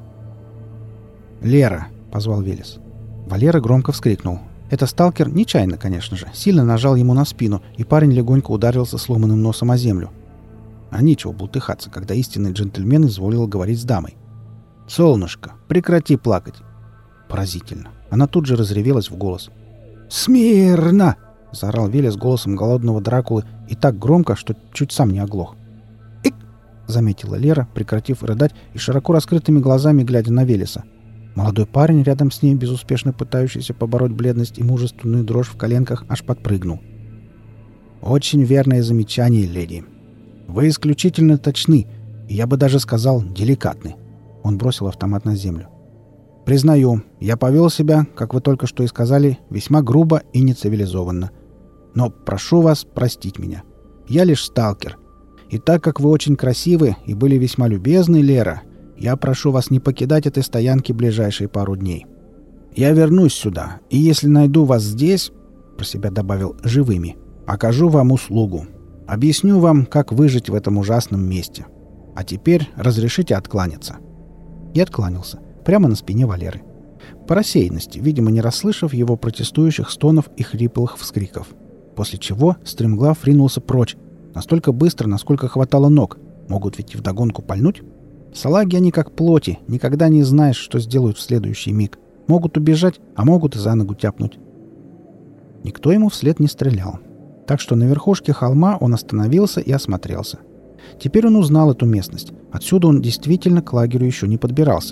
A: «Лера!» — позвал Велес. Валера громко вскрикнул. Это сталкер, нечаянно, конечно же, сильно нажал ему на спину, и парень легонько ударился сломанным носом о землю. А нечего бултыхаться, когда истинный джентльмен изволил говорить с дамой. «Солнышко, прекрати плакать!» Поразительно. Она тут же разревелась в голос. «Смирно!» — заорал Велес голосом голодного Дракулы и так громко, что чуть сам не оглох. «Ик!» — заметила Лера, прекратив рыдать и широко раскрытыми глазами глядя на Велеса. Молодой парень рядом с ней, безуспешно пытающийся побороть бледность и мужественную дрожь в коленках, аж подпрыгнул. «Очень верное замечание, леди. Вы исключительно точны, и я бы даже сказал, деликатны». Он бросил автомат на землю. «Признаю, я повел себя, как вы только что и сказали, весьма грубо и нецивилизованно. Но прошу вас простить меня. Я лишь сталкер. И так как вы очень красивы и были весьма любезны, Лера, я прошу вас не покидать этой стоянки ближайшие пару дней. Я вернусь сюда, и если найду вас здесь, про себя добавил, живыми, окажу вам услугу. Объясню вам, как выжить в этом ужасном месте. А теперь разрешите откланяться». И откланялся. Прямо на спине Валеры. По рассеянности, видимо, не расслышав его протестующих стонов и хриплых вскриков. После чего стремглав ринулся прочь. Настолько быстро, насколько хватало ног. Могут ведь и вдогонку пальнуть. Салаги они как плоти. Никогда не знаешь, что сделают в следующий миг. Могут убежать, а могут и за ногу тяпнуть. Никто ему вслед не стрелял. Так что на верхушке холма он остановился и осмотрелся. Теперь он узнал эту местность. Отсюда он действительно к лагерю еще не подбирался.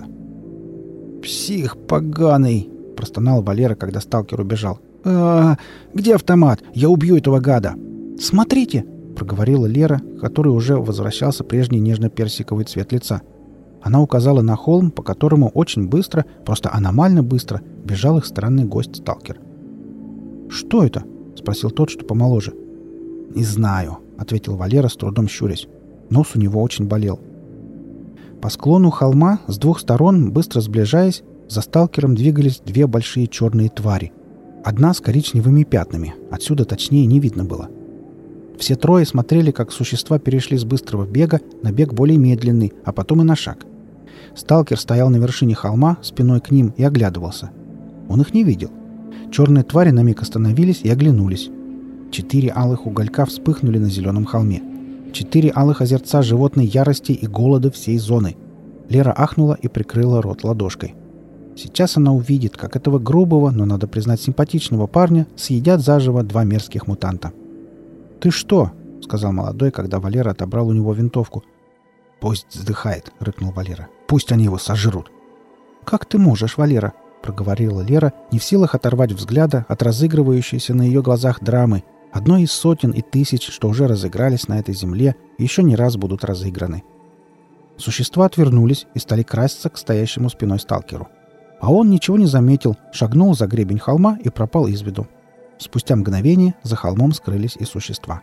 A: «Псих поганый!» — простонал Валера, когда сталкер убежал. Где автомат? Я убью этого гада!» «Смотрите!» — проговорила Лера, который уже возвращался прежний нежно-персиковый цвет лица. Она указала на холм, по которому очень быстро, просто аномально быстро, бежал их странный гость-сталкер. «Что это?» — спросил тот, что помоложе. «Не знаю», — ответил Валера, с трудом щурясь. Нос у него очень болел. По склону холма с двух сторон, быстро сближаясь, за сталкером двигались две большие черные твари. Одна с коричневыми пятнами. Отсюда точнее не видно было. Все трое смотрели, как существа перешли с быстрого бега на бег более медленный, а потом и на шаг. Сталкер стоял на вершине холма, спиной к ним, и оглядывался. Он их не видел. Черные твари на миг остановились и оглянулись. 4 алых уголька вспыхнули на зеленом холме. 4 алых озерца животной ярости и голода всей зоны. Лера ахнула и прикрыла рот ладошкой. Сейчас она увидит, как этого грубого, но, надо признать, симпатичного парня съедят заживо 2 мерзких мутанта. «Ты что?» — сказал молодой, когда Валера отобрал у него винтовку. «Пусть вздыхает», — рыкнул Валера. «Пусть они его сожрут». «Как ты можешь, Валера?» — проговорила Лера, не в силах оторвать взгляда от разыгрывающейся на ее глазах драмы, одной из сотен и тысяч, что уже разыгрались на этой земле и еще не раз будут разыграны. Существа отвернулись и стали красться к стоящему спиной сталкеру. А он ничего не заметил, шагнул за гребень холма и пропал из виду. Спустя мгновение за холмом скрылись и существа.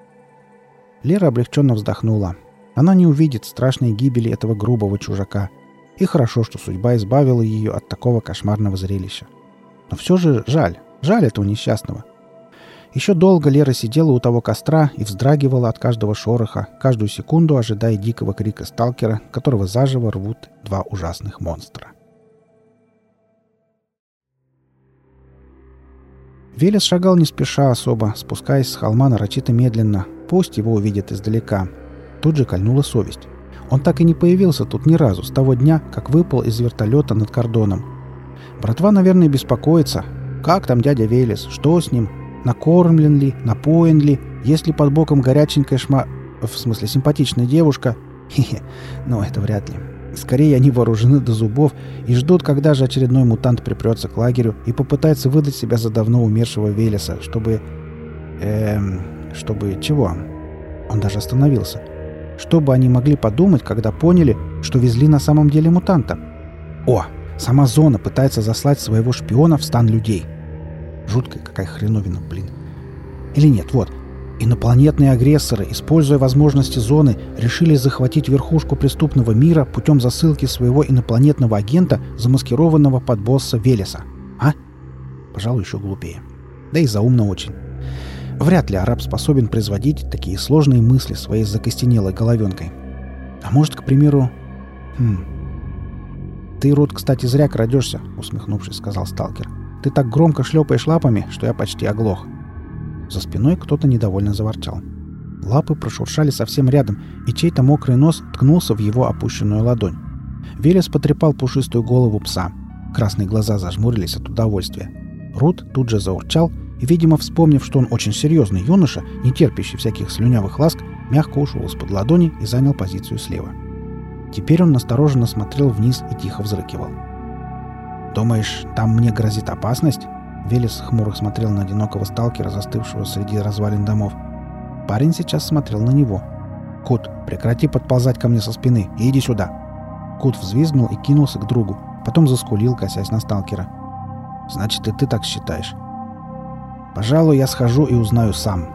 A: Лера облегченно вздохнула. Она не увидит страшной гибели этого грубого чужака. И хорошо, что судьба избавила ее от такого кошмарного зрелища. Но все же жаль этого несчастного. Еще долго Лера сидела у того костра и вздрагивала от каждого шороха, каждую секунду ожидая дикого крика сталкера, которого заживо рвут 2 ужасных монстра. Велес шагал не спеша особо, спускаясь с холма нарочито медленно. Пусть его увидят издалека. Тут же кольнула совесть. Он так и не появился тут ни разу с того дня, как выпал из вертолета над кордоном. Братва, наверное, беспокоится. Как там дядя Велес? Что с ним? Накормлен ли? Напоен ли? Есть ли под боком горяченькая в смысле симпатичная девушка? Хе-хе, но это вряд ли. Скорее, они вооружены до зубов и ждут, когда же очередной мутант припрется к лагерю и попытается выдать себя за давно умершего Велеса, чтобы чего? Он даже остановился. Что бы они могли подумать, когда поняли, что везли на самом деле мутанта? О, сама зона пытается заслать своего шпиона в стан людей. Жуткая какая хреновина, блин. Или нет, вот. Инопланетные агрессоры, используя возможности зоны, решили захватить верхушку преступного мира путем засылки своего инопланетного агента, замаскированного под босса Велеса. А? Пожалуй, еще глупее. Да и заумно очень. Вряд ли араб способен производить такие сложные мысли своей закостенелой головенкой. А может, к примеру... «Ты, Рут, кстати, зря крадешься», — усмехнувшись, сказал сталкер. «Ты так громко шлепаешь лапами, что я почти оглох». За спиной кто-то недовольно заворчал. Лапы прошуршали совсем рядом, и чей-то мокрый нос ткнулся в его опущенную ладонь. Велес потрепал пушистую голову пса. Красные глаза зажмурились от удовольствия. Рут тут же заурчал и, видимо, вспомнив, что он очень серьезный юноша, не терпящий всяких слюнявых ласк, мягко ушел из-под ладони и занял позицию слева. Теперь он настороженно смотрел вниз и тихо взрыкивал. «Думаешь, там мне грозит опасность?» Велес хмуро смотрел на одинокого сталкера, застывшего среди развалин домов. Парень сейчас смотрел на него. «Кут, прекрати подползать ко мне со спины и иди сюда!» Кут взвизгнул и кинулся к другу, потом заскулил, косясь на сталкера. «Значит, и ты так считаешь?» «Пожалуй, я схожу и узнаю сам».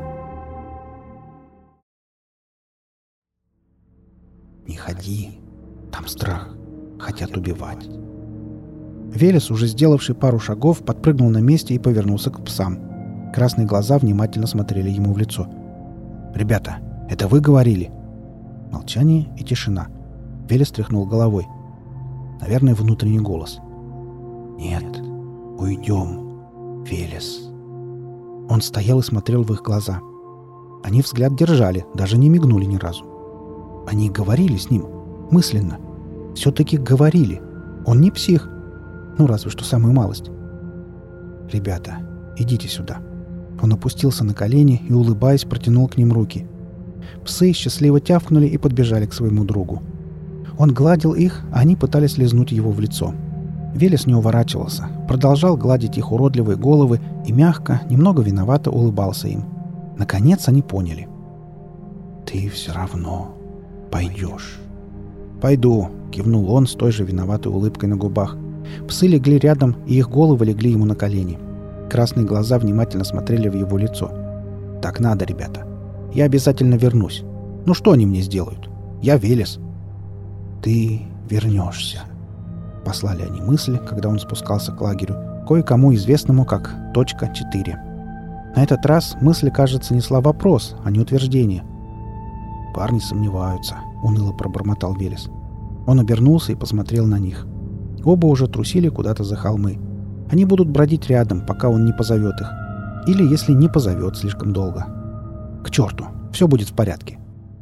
A: «Не ходи. Там страх. Хотят убивать». Велес, уже сделавший пару шагов, подпрыгнул на месте и повернулся к псам. Красные глаза внимательно смотрели ему в лицо. «Ребята, это вы говорили?» Молчание и тишина. Велес тряхнул головой. Наверное, внутренний голос. «Нет, уйдем, Велес». Он стоял и смотрел в их глаза. Они взгляд держали, даже не мигнули ни разу. Они говорили с ним, мысленно. Все-таки говорили. Он не псих. Ну, разве что самую малость. «Ребята, идите сюда». Он опустился на колени и, улыбаясь, протянул к ним руки. Псы счастливо тявкнули и подбежали к своему другу. Он гладил их, а они пытались лизнуть его в лицо. Велес не уворачивался, продолжал гладить их уродливые головы и мягко, немного виновато улыбался им. Наконец они поняли. «Ты все равно пойдешь». «Пойду», — кивнул он с той же виноватой улыбкой на губах. Псы легли рядом, и их головы легли ему на колени. Красные глаза внимательно смотрели в его лицо. «Так надо, ребята. Я обязательно вернусь. Ну что они мне сделают? Я Велес». «Ты вернешься», — послали они мысли, когда он спускался к лагерю, кое-кому известному как «Точка 4». На этот раз мысль, кажется, несла вопрос, а не утверждение. «Парни сомневаются», — уныло пробормотал Велес. Он обернулся и посмотрел на них. Оба уже трусили куда-то за холмы. Они будут бродить рядом, пока он не позовет их. Или если не позовет слишком долго. К черту, все будет в порядке.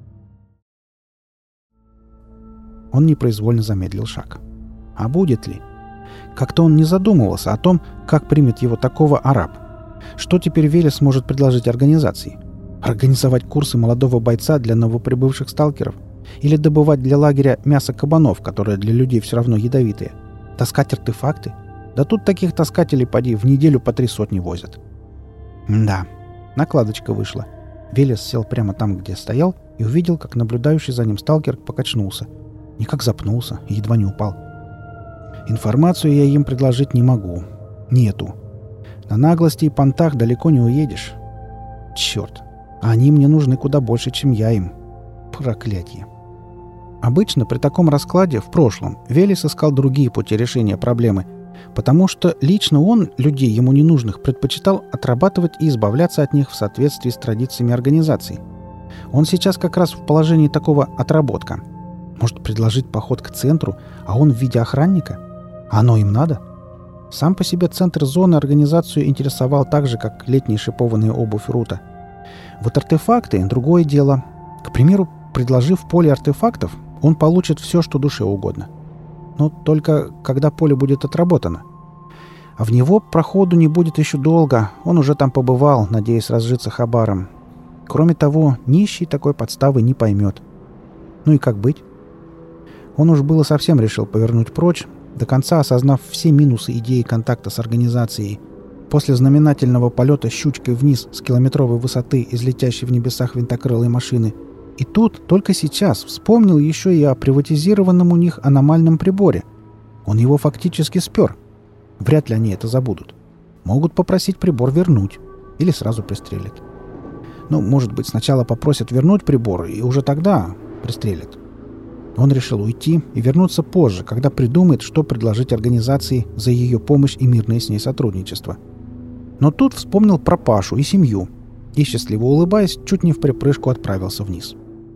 A: Он непроизвольно замедлил шаг. А будет ли? Как-то он не задумывался о том, как примет его такого араб. Что теперь Велес может предложить организации? Организовать курсы молодого бойца для новоприбывших сталкеров? Или добывать для лагеря мясо кабанов, которое для людей все равно ядовитое? Таскать артефакты? Да тут таких таскателей, поди, в неделю по 3 сотни возят. Да, накладочка вышла. Велес сел прямо там, где стоял, и увидел, как наблюдающий за ним сталкер покачнулся. Никак запнулся и едва не упал. Информацию я им предложить не могу. Нету. На наглости и понтах далеко не уедешь. Черт. А они мне нужны куда больше, чем я им. Проклятье. Обычно при таком раскладе в прошлом Велес искал другие пути решения проблемы, потому что лично он людей ему ненужных предпочитал отрабатывать и избавляться от них в соответствии с традициями организации. Он сейчас как раз в положении такого отработка. Может предложить поход к центру, а он в виде охранника? А оно им надо? Сам по себе центр зоны организацию интересовал так же, как летняя шипованная обувь Рута. Вот артефакты — другое дело. К примеру, предложив поле артефактов, он получит все, что душе угодно. Но только когда поле будет отработано. А в него проходу не будет еще долго, он уже там побывал, надеясь разжиться хабаром. Кроме того, нищий такой подставы не поймет. Ну и как быть? Он уж было совсем решил повернуть прочь, до конца осознав все минусы идеи контакта с организацией. После знаменательного полета щучкой вниз с километровой высоты из летящей в небесах винтокрылой машины. И тут, только сейчас, вспомнил еще и о приватизированном у них аномальном приборе. Он его фактически спер. Вряд ли они это забудут. Могут попросить прибор вернуть. Или сразу пристрелят. Ну, может быть, сначала попросят вернуть прибор, и уже тогда пристрелят. Он решил уйти и вернуться позже, когда придумает, что предложить организации за ее помощь и мирное с ней сотрудничество. Но тут вспомнил про Пашу и семью. И, счастливо улыбаясь, чуть не вприпрыжку отправился вниз.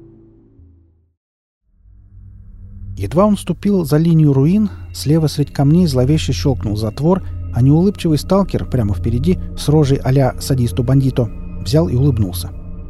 A: Едва он ступил за линию руин, слева средь камней зловеще щелкнул затвор, а неулыбчивый сталкер прямо впереди, с рожей а-ля садисту-бандито, взял и улыбнулся.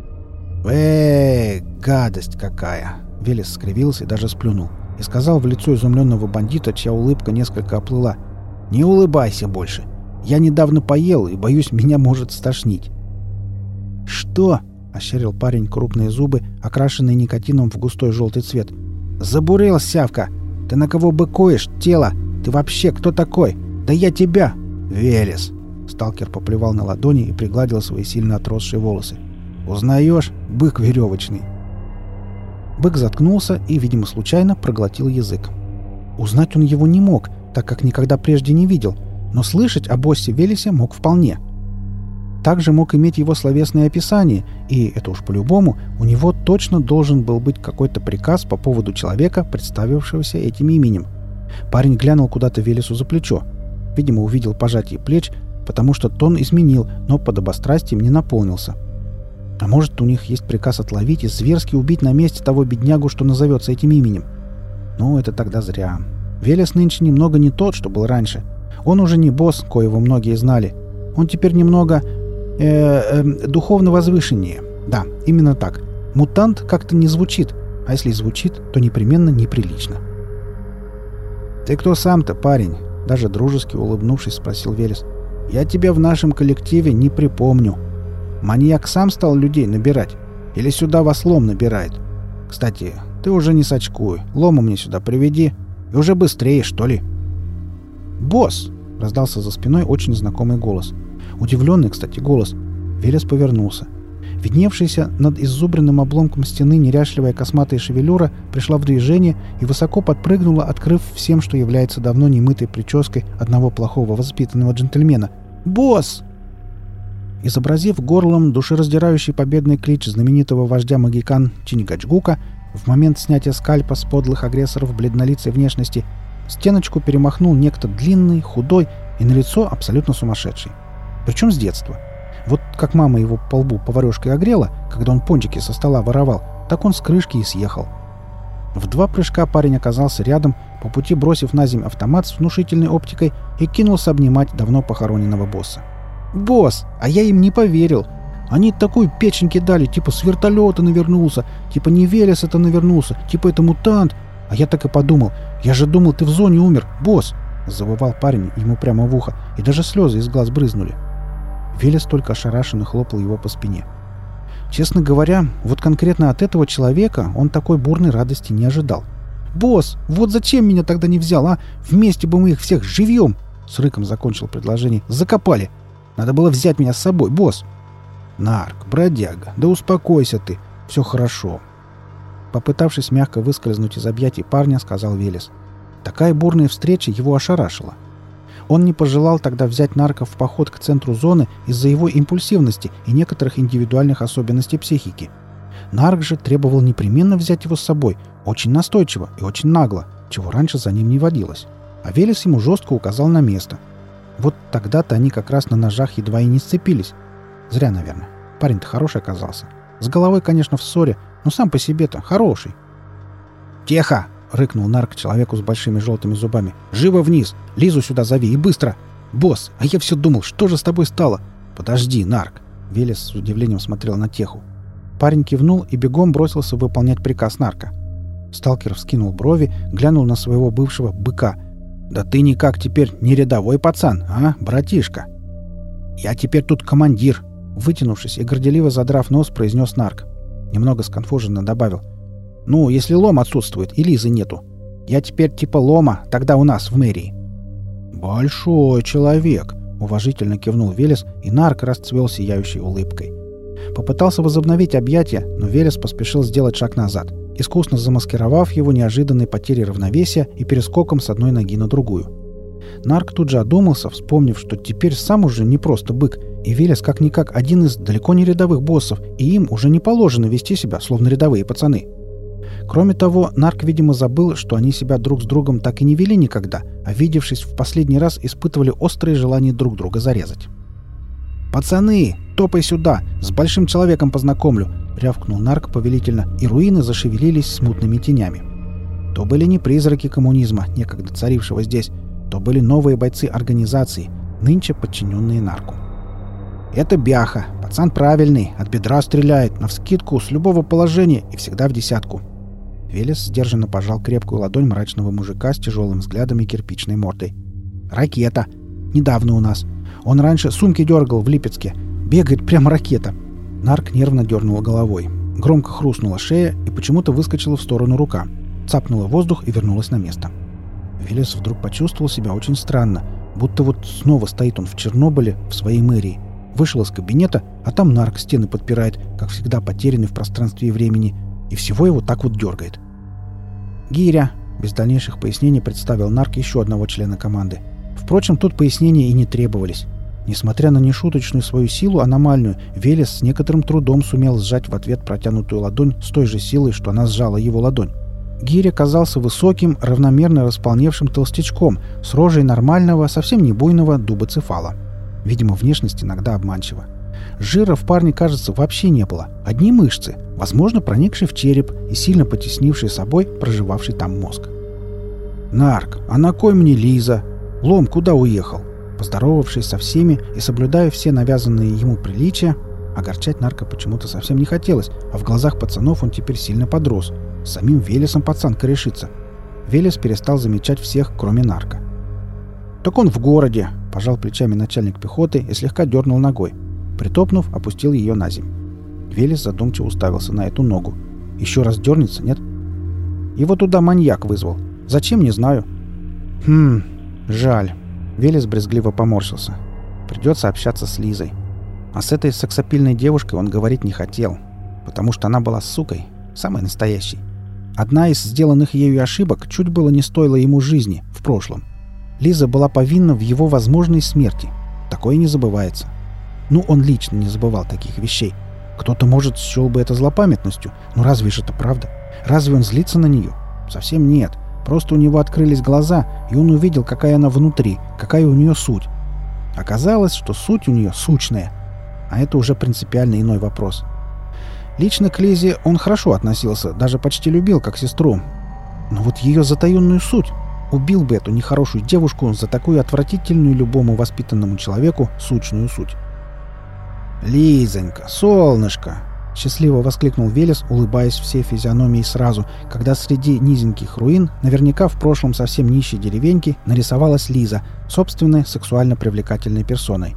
A: Гадость какая!» Велес скривился и даже сплюнул. И сказал в лицо изумленного бандита, чья улыбка несколько оплыла: «Не улыбайся больше. Я недавно поел и, боюсь, меня может стошнить». «Что?» — ощерил парень крупные зубы, окрашенные никотином в густой желтый цвет. «Забурел, сявка! Ты на кого быкуешь, тело? Ты вообще кто такой? Да я тебя!» «Велес!» — сталкер поплевал на ладони и пригладил свои сильно отросшие волосы. «Узнаешь? Бык веревочный!» Бык заткнулся и, видимо, случайно проглотил язык. Узнать он его не мог, так как никогда прежде не видел, но слышать о боссе Велесе мог вполне. Также мог иметь его словесное описание, и, это уж по-любому, у него точно должен был быть какой-то приказ по поводу человека, представившегося этим именем. Парень глянул куда-то Велесу за плечо. Видимо, увидел пожатие плеч, потому что тон изменил, но подобострастием не наполнился. А может, у них есть приказ отловить и зверски убить на месте того беднягу, что назовется этим именем? Ну, это тогда зря. Велес нынче немного не тот, что был раньше. Он уже не босс, коего многие знали. Он теперь немного... духовно возвышеннее. Да, именно так. Мутант как-то не звучит, а если звучит, то непременно неприлично. «Ты кто сам-то, парень?» Даже дружески улыбнувшись, спросил Велес. «Я тебя в нашем коллективе не припомню. Маньяк сам стал людей набирать? Или сюда вас лом набирает? Кстати, ты уже не сочкуй. Лому мне сюда приведи. И уже быстрее, что ли?» «Босс!» — раздался за спиной очень знакомый голос. Удивленный, кстати, голос. Велес повернулся. Видневшаяся над иззубренным обломком стены неряшливая косматая шевелюра пришла в движение и высоко подпрыгнула, открыв всем, что является давно немытой прической одного плохого воспитанного джентльмена. «Босс!» Изобразив горлом душераздирающий победный клич знаменитого вождя магикан Чингачгука, в момент снятия скальпа с подлых агрессоров бледнолицей внешности, стеночку перемахнул некто длинный, худой и на лицо абсолютно сумасшедший. Причем с детства. Вот как мама его по лбу поварешкой огрела, когда он пончики со стола воровал, так он с крышки и съехал. В 2 прыжка парень оказался рядом, по пути бросив на землю автомат с внушительной оптикой и кинулся обнимать давно похороненного босса. «Босс! А я им не поверил! Они такую печеньки дали, типа с вертолета навернулся, типа не Велес это навернулся, типа это мутант. А я так и подумал. Я же думал, ты в зоне умер, босс!» Завывал парень ему прямо в ухо, и даже слезы из глаз брызнули. Велес только ошарашенно хлопал его по спине. Честно говоря, вот конкретно от этого человека он такой бурной радости не ожидал. «Босс, вот зачем меня тогда не взял, а? Вместе бы мы их всех живьем!» С рыком закончил предложение. «Закопали! Надо было взять меня с собой, босс!» «Нарк, бродяга, да успокойся ты! Все хорошо!» Попытавшись мягко выскользнуть из объятий парня, сказал Велес. Такая бурная встреча его ошарашила. Он не пожелал тогда взять нарка в поход к центру зоны из-за его импульсивности и некоторых индивидуальных особенностей психики. Нарк же требовал непременно взять его с собой, очень настойчиво и очень нагло, чего раньше за ним не водилось. А Велес ему жестко указал на место. Вот тогда-то они как раз на ножах едва и не сцепились. Зря, наверное. Парень-то хороший оказался. С головой, конечно, в ссоре, но сам по себе-то хороший. «Тихо!» — рыкнул нарк человеку с большими желтыми зубами. «Живо вниз! Лизу сюда зови и быстро! Босс, а я все думал, что же с тобой стало?» «Подожди, нарк!» — Велес с удивлением смотрел на Теху. Парень кивнул и бегом бросился выполнять приказ нарка. Сталкер вскинул брови, глянул на своего бывшего быка. «Да ты никак теперь не рядовой пацан, а, братишка?» «Я теперь тут командир!» — вытянувшись и горделиво задрав нос, произнес нарк. Немного сконфуженно добавил. «Ну, если лом отсутствует и Лизы нету. Я теперь типа лома, тогда у нас в мэрии». «Большой человек!» — уважительно кивнул Велес, и нарк расцвел сияющей улыбкой. Попытался возобновить объятия, но Велес поспешил сделать шаг назад, искусно замаскировав его неожиданной потерей равновесия и перескоком с одной ноги на другую. Нарк тут же одумался, вспомнив, что теперь сам уже не просто бык, и Велес как-никак один из далеко не рядовых боссов, и им уже не положено вести себя, словно рядовые пацаны. Кроме того, нарк, видимо, забыл, что они себя друг с другом так и не вели никогда, а, видевшись в последний раз, испытывали острое желание друг друга зарезать. «Пацаны, топай сюда! С большим человеком познакомлю!» — рявкнул нарк повелительно, и руины зашевелились смутными тенями. То были не призраки коммунизма, некогда царившего здесь, то были новые бойцы организации, нынче подчиненные нарку. «Это Бяха, пацан правильный, от бедра стреляет, навскидку, с любого положения и всегда в десятку». Велес сдержанно пожал крепкую ладонь мрачного мужика с тяжелым взглядом и кирпичной мордой. «Ракета. Недавно у нас. Он раньше сумки дергал в Липецке. Бегает прямо ракета». Нарк нервно дернул головой. Громко хрустнула шея и почему-то выскочила в сторону рука. Цапнула воздух и вернулась на место. Велес вдруг почувствовал себя очень странно, будто вот снова стоит он в Чернобыле, в своей мэрии. Вышел из кабинета, а там нарк стены подпирает, как всегда потерянный в пространстве и времени, и всего его так вот дергает. «Гиря», — без дальнейших пояснений представил нарк еще одного члена команды. Впрочем, тут пояснения и не требовались. Несмотря на нешуточную свою силу аномальную, Велес с некоторым трудом сумел сжать в ответ протянутую ладонь с той же силой, что она сжала его ладонь. Гиря казался высоким, равномерно располневшим толстячком, с рожей нормального, совсем не буйного дубоцефала. Видимо, внешность иногда обманчива. Жира в парне, кажется, вообще не было. Одни мышцы, возможно, проникшие в череп и сильно потеснившие собой проживавший там мозг. «Нарк, а на кой мне Лиза? Лом куда уехал?» Поздоровавшись со всеми и соблюдая все навязанные ему приличия, огорчать Нарка почему-то совсем не хотелось, а в глазах пацанов он теперь сильно подрос. С самим Велесом пацан корешится. Велес перестал замечать всех, кроме Нарка. «Так он в городе», — пожал плечами начальник пехоты и слегка дернул ногой. Притопнув, опустил ее на землю. Велес задумчиво уставился на эту ногу. «Еще раз дернется, нет?» «Его туда маньяк вызвал. Зачем, не знаю». Жаль». Велес брезгливо поморщился. «Придется общаться с Лизой». А с этой сексапильной девушкой он говорить не хотел, потому что она была сукой, самой настоящей. Одна из сделанных ею ошибок чуть было не стоила ему жизни в прошлом. Лиза была повинна в его возможной смерти. Такое не забывается. Ну, он лично не забывал таких вещей. Кто-то, может, счел бы это злопамятностью, но разве же это правда? Разве он злится на нее? Совсем нет. Просто у него открылись глаза, и он увидел, какая она внутри, какая у нее суть. Оказалось, что суть у нее сущная. А это уже принципиально иной вопрос. Лично к Лизе он хорошо относился, даже почти любил как сестру. Но вот ее затаенную суть... Убил бы эту нехорошую девушку за такую отвратительную любому воспитанному человеку сущную суть. «Лизонька, солнышко!» — счастливо воскликнул Велес, улыбаясь всей физиономией сразу, когда среди низеньких руин, наверняка в прошлом совсем нищей деревеньки, нарисовалась Лиза, собственной сексуально привлекательной персоной.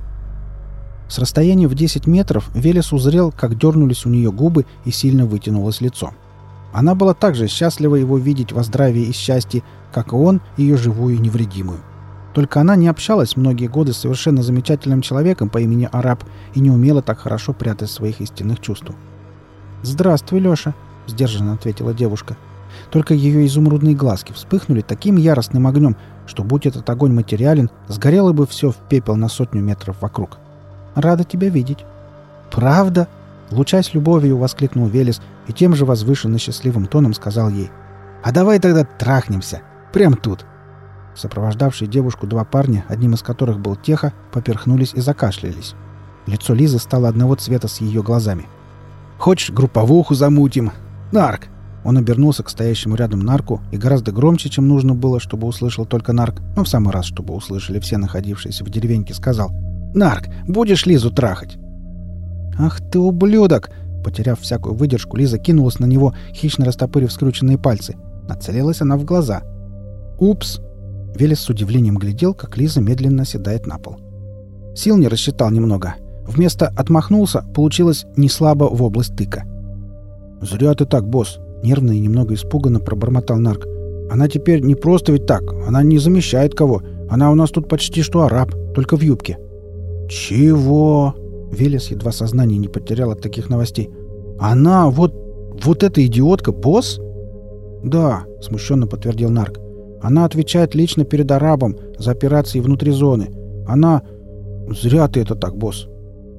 A: С расстояния в 10 метров Велес узрел, как дернулись у нее губы и сильно вытянулось лицо. Она была так же счастлива его видеть во здравии и счастье, как и он, ее живую и невредимую. Только она не общалась многие годы с совершенно замечательным человеком по имени Араб и не умела так хорошо прятать своих истинных чувств. «Здравствуй, Леша», — сдержанно ответила девушка. Только ее изумрудные глазки вспыхнули таким яростным огнем, что, будь этот огонь материален, сгорело бы все в пепел на 100 метров вокруг. «Рада тебя видеть». «Правда?» — лучась любовью, воскликнул Велес и тем же возвышенно счастливым тоном сказал ей: «А давай тогда трахнемся. Прям тут». Сопровождавшие девушку два парня, одним из которых был Теха, поперхнулись и закашлялись. Лицо Лизы стало одного цвета с ее глазами. «Хочешь, групповуху замутим? Нарк!» Он обернулся к стоящему рядом Нарку и гораздо громче, чем нужно было, чтобы услышал только Нарк, но в самый раз, чтобы услышали все находившиеся в деревеньке, сказал: «Нарк, будешь Лизу трахать?» «Ах ты ублюдок!» Потеряв всякую выдержку, Лиза кинулась на него, хищно растопырив скрюченные пальцы. Нацелилась она в глаза. «Упс!» Велес с удивлением глядел, как Лиза медленно оседает на пол. Сил не рассчитал немного. Вместо «отмахнулся» получилось неслабо в область тыка. «Зря ты так, босс!» — нервно и немного испуганно пробормотал Нарк. «Она теперь не просто ведь так, она не замещает кого. Она у нас тут почти что араб, только в юбке». «Чего?» Велес едва сознание не потерял от таких новостей. «Она вот эта идиотка, босс?» «Да», — смущенно подтвердил Нарк. «Она отвечает лично перед арабом за операции внутри зоны. Она... Зря ты это так, босс».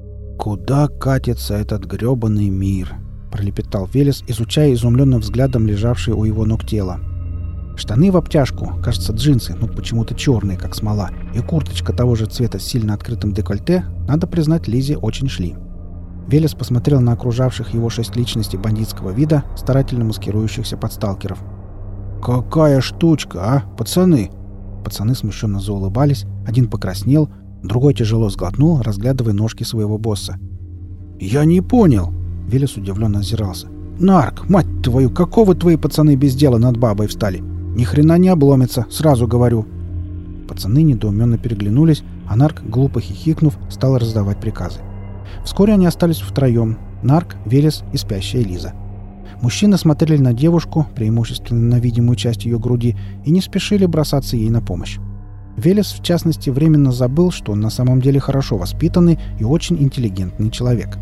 A: «Куда катится этот грёбаный мир?» — пролепетал Велес, изучая изумленным взглядом лежавшее у его ног тело. Штаны в обтяжку, кажется, джинсы, но почему-то черные, как смола, и курточка того же цвета с сильно открытым декольте, надо признать, Лизе очень шли. Велес посмотрел на окружавших его 6 личностей бандитского вида, старательно маскирующихся под сталкеров. «Какая штучка, а, пацаны!» Пацаны смущенно заулыбались, один покраснел, другой тяжело сглотнул, разглядывая ножки своего босса. «Я не понял!» Велес удивленно озирался. «Нарк, мать твою, какого твои пацаны без дела над бабой встали? Ни хрена не обломится, сразу говорю!» Пацаны недоуменно переглянулись, а Нарк, глупо хихикнув, стал раздавать приказы. Вскоре они остались втроем — Нарк, Велес и спящая Лиза. Мужчины смотрели на девушку, преимущественно на видимую часть ее груди, и не спешили бросаться ей на помощь. Велес, в частности, временно забыл, что он на самом деле хорошо воспитанный и очень интеллигентный человек.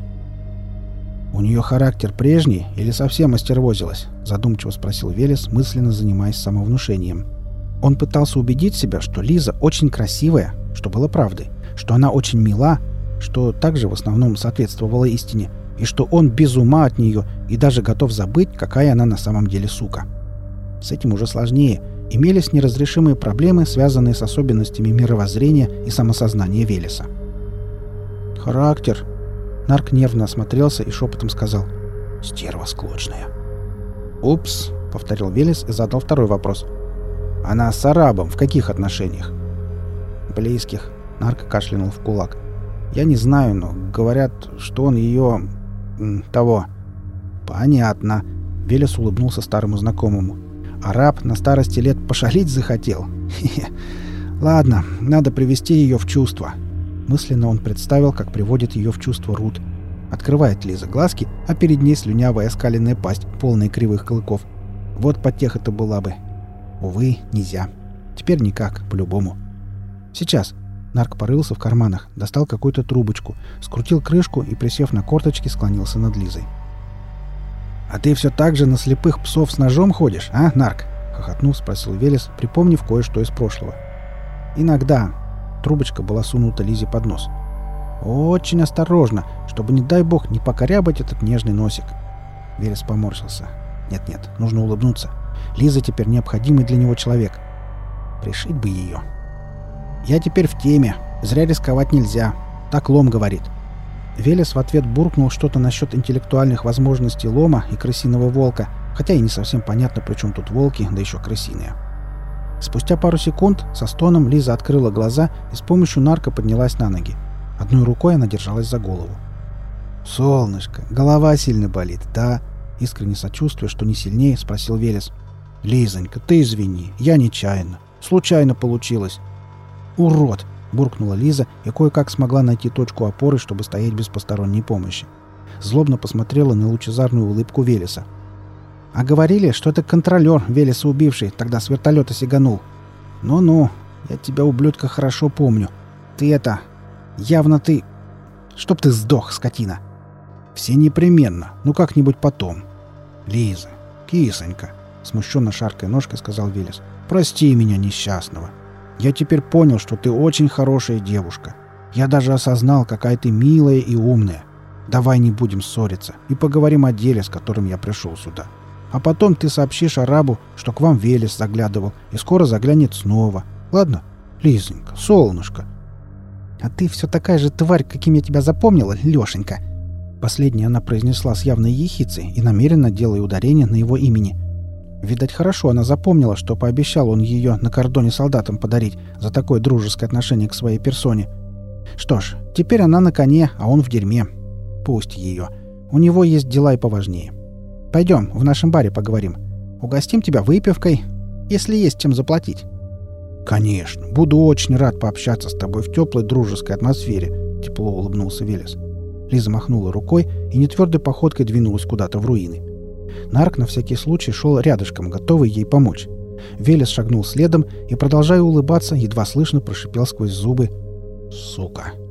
A: «У нее характер прежний или совсем остервозилась?» — задумчиво спросил Велес, мысленно занимаясь самовнушением. Он пытался убедить себя, что Лиза очень красивая, что было правдой, что она очень мила, что также в основном соответствовала истине, и что он без ума от нее и даже готов забыть, какая она на самом деле сука. С этим уже сложнее. Имелись неразрешимые проблемы, связанные с особенностями мировоззрения и самосознания Велеса. «Характер», Нарк нервно осмотрелся и шепотом сказал: «Стерва склочная». «Упс», — повторил Велес и задал второй вопрос. «Она с арабом в каких отношениях?» «Близких», — Нарк кашлянул в кулак. «Я не знаю, но говорят, что он ее... того». «Понятно», — Велес улыбнулся старому знакомому. «Араб на старости лет пошалить захотел? Хе-хе. Ладно, надо привести ее в чувство». Мысленно он представил, как приводит ее в чувство Рут. Открывает Лиза глазки, а перед ней слюнявая оскаленная пасть, полная кривых клыков. Вот потеха-то была бы. Увы, нельзя. Теперь никак, по-любому. «Сейчас». Нарк порылся в карманах, достал какую-то трубочку, скрутил крышку и, присев на корточки, склонился над Лизой. «А ты все так же на слепых псов с ножом ходишь, а, Нарк?» — хохотнув, спросил Велес, припомнив кое-что из прошлого. «Иногда». Трубочка была сунута Лизе под нос. «Очень осторожно, чтобы, не дай бог, не покорябать этот нежный носик». Велес поморщился. «Нет-нет, нужно улыбнуться. Лиза теперь необходимый для него человек. Пришить бы ее». «Я теперь в теме. Зря рисковать нельзя. Так Лом говорит». Велес в ответ буркнул что-то насчет интеллектуальных возможностей Лома и крысиного волка, хотя и не совсем понятно, при чем тут волки, да еще крысиные. Спустя пару секунд со стоном Лиза открыла глаза и с помощью Нарка поднялась на ноги. Одной рукой она держалась за голову. «Солнышко, голова сильно болит, да?» Искренне сочувствуя, что не сильнее, спросил Велес. «Лизонька, ты извини, я нечаянно. Случайно получилось». «Урод!» — буркнула Лиза и кое-как смогла найти точку опоры, чтобы стоять без посторонней помощи. Злобно посмотрела на лучезарную улыбку Велеса. «А говорили, что это контролер, Велеса убивший, тогда с вертолета сиганул. Ну-ну, я тебя, ублюдка, хорошо помню. Ты это... Явно ты... Чтоб ты сдох, скотина!» «Все непременно, ну как-нибудь потом». «Лиза, кисонька», — смущенно шаркая ножкой сказал Велес, — «прости меня, несчастного. Я теперь понял, что ты очень хорошая девушка. Я даже осознал, какая ты милая и умная. Давай не будем ссориться и поговорим о деле, с которым я пришел сюда. А потом ты сообщишь арабу, что к вам Велес заглядывал и скоро заглянет снова. Ладно? Лизонька, солнышко». «А ты все такая же тварь, каким я тебя запомнила, Лешенька». Последнее она произнесла с явной ехицей и намеренно делая ударение на его имени. Видать, хорошо она запомнила, что пообещал он ее на кордоне солдатам подарить за такое дружеское отношение к своей персоне. Что ж, теперь она на коне, а он в дерьме. Пусть ее. У него есть дела и поважнее. Пойдем, в нашем баре поговорим. Угостим тебя выпивкой, если есть чем заплатить». «Конечно, буду очень рад пообщаться с тобой в теплой дружеской атмосфере», — тепло улыбнулся Велес. Лиза махнула рукой и нетвердой походкой двинулась куда-то в руины. Нарк на всякий случай шел рядышком, готовый ей помочь. Велес шагнул следом и, продолжая улыбаться, едва слышно прошипел сквозь зубы: «Сука!»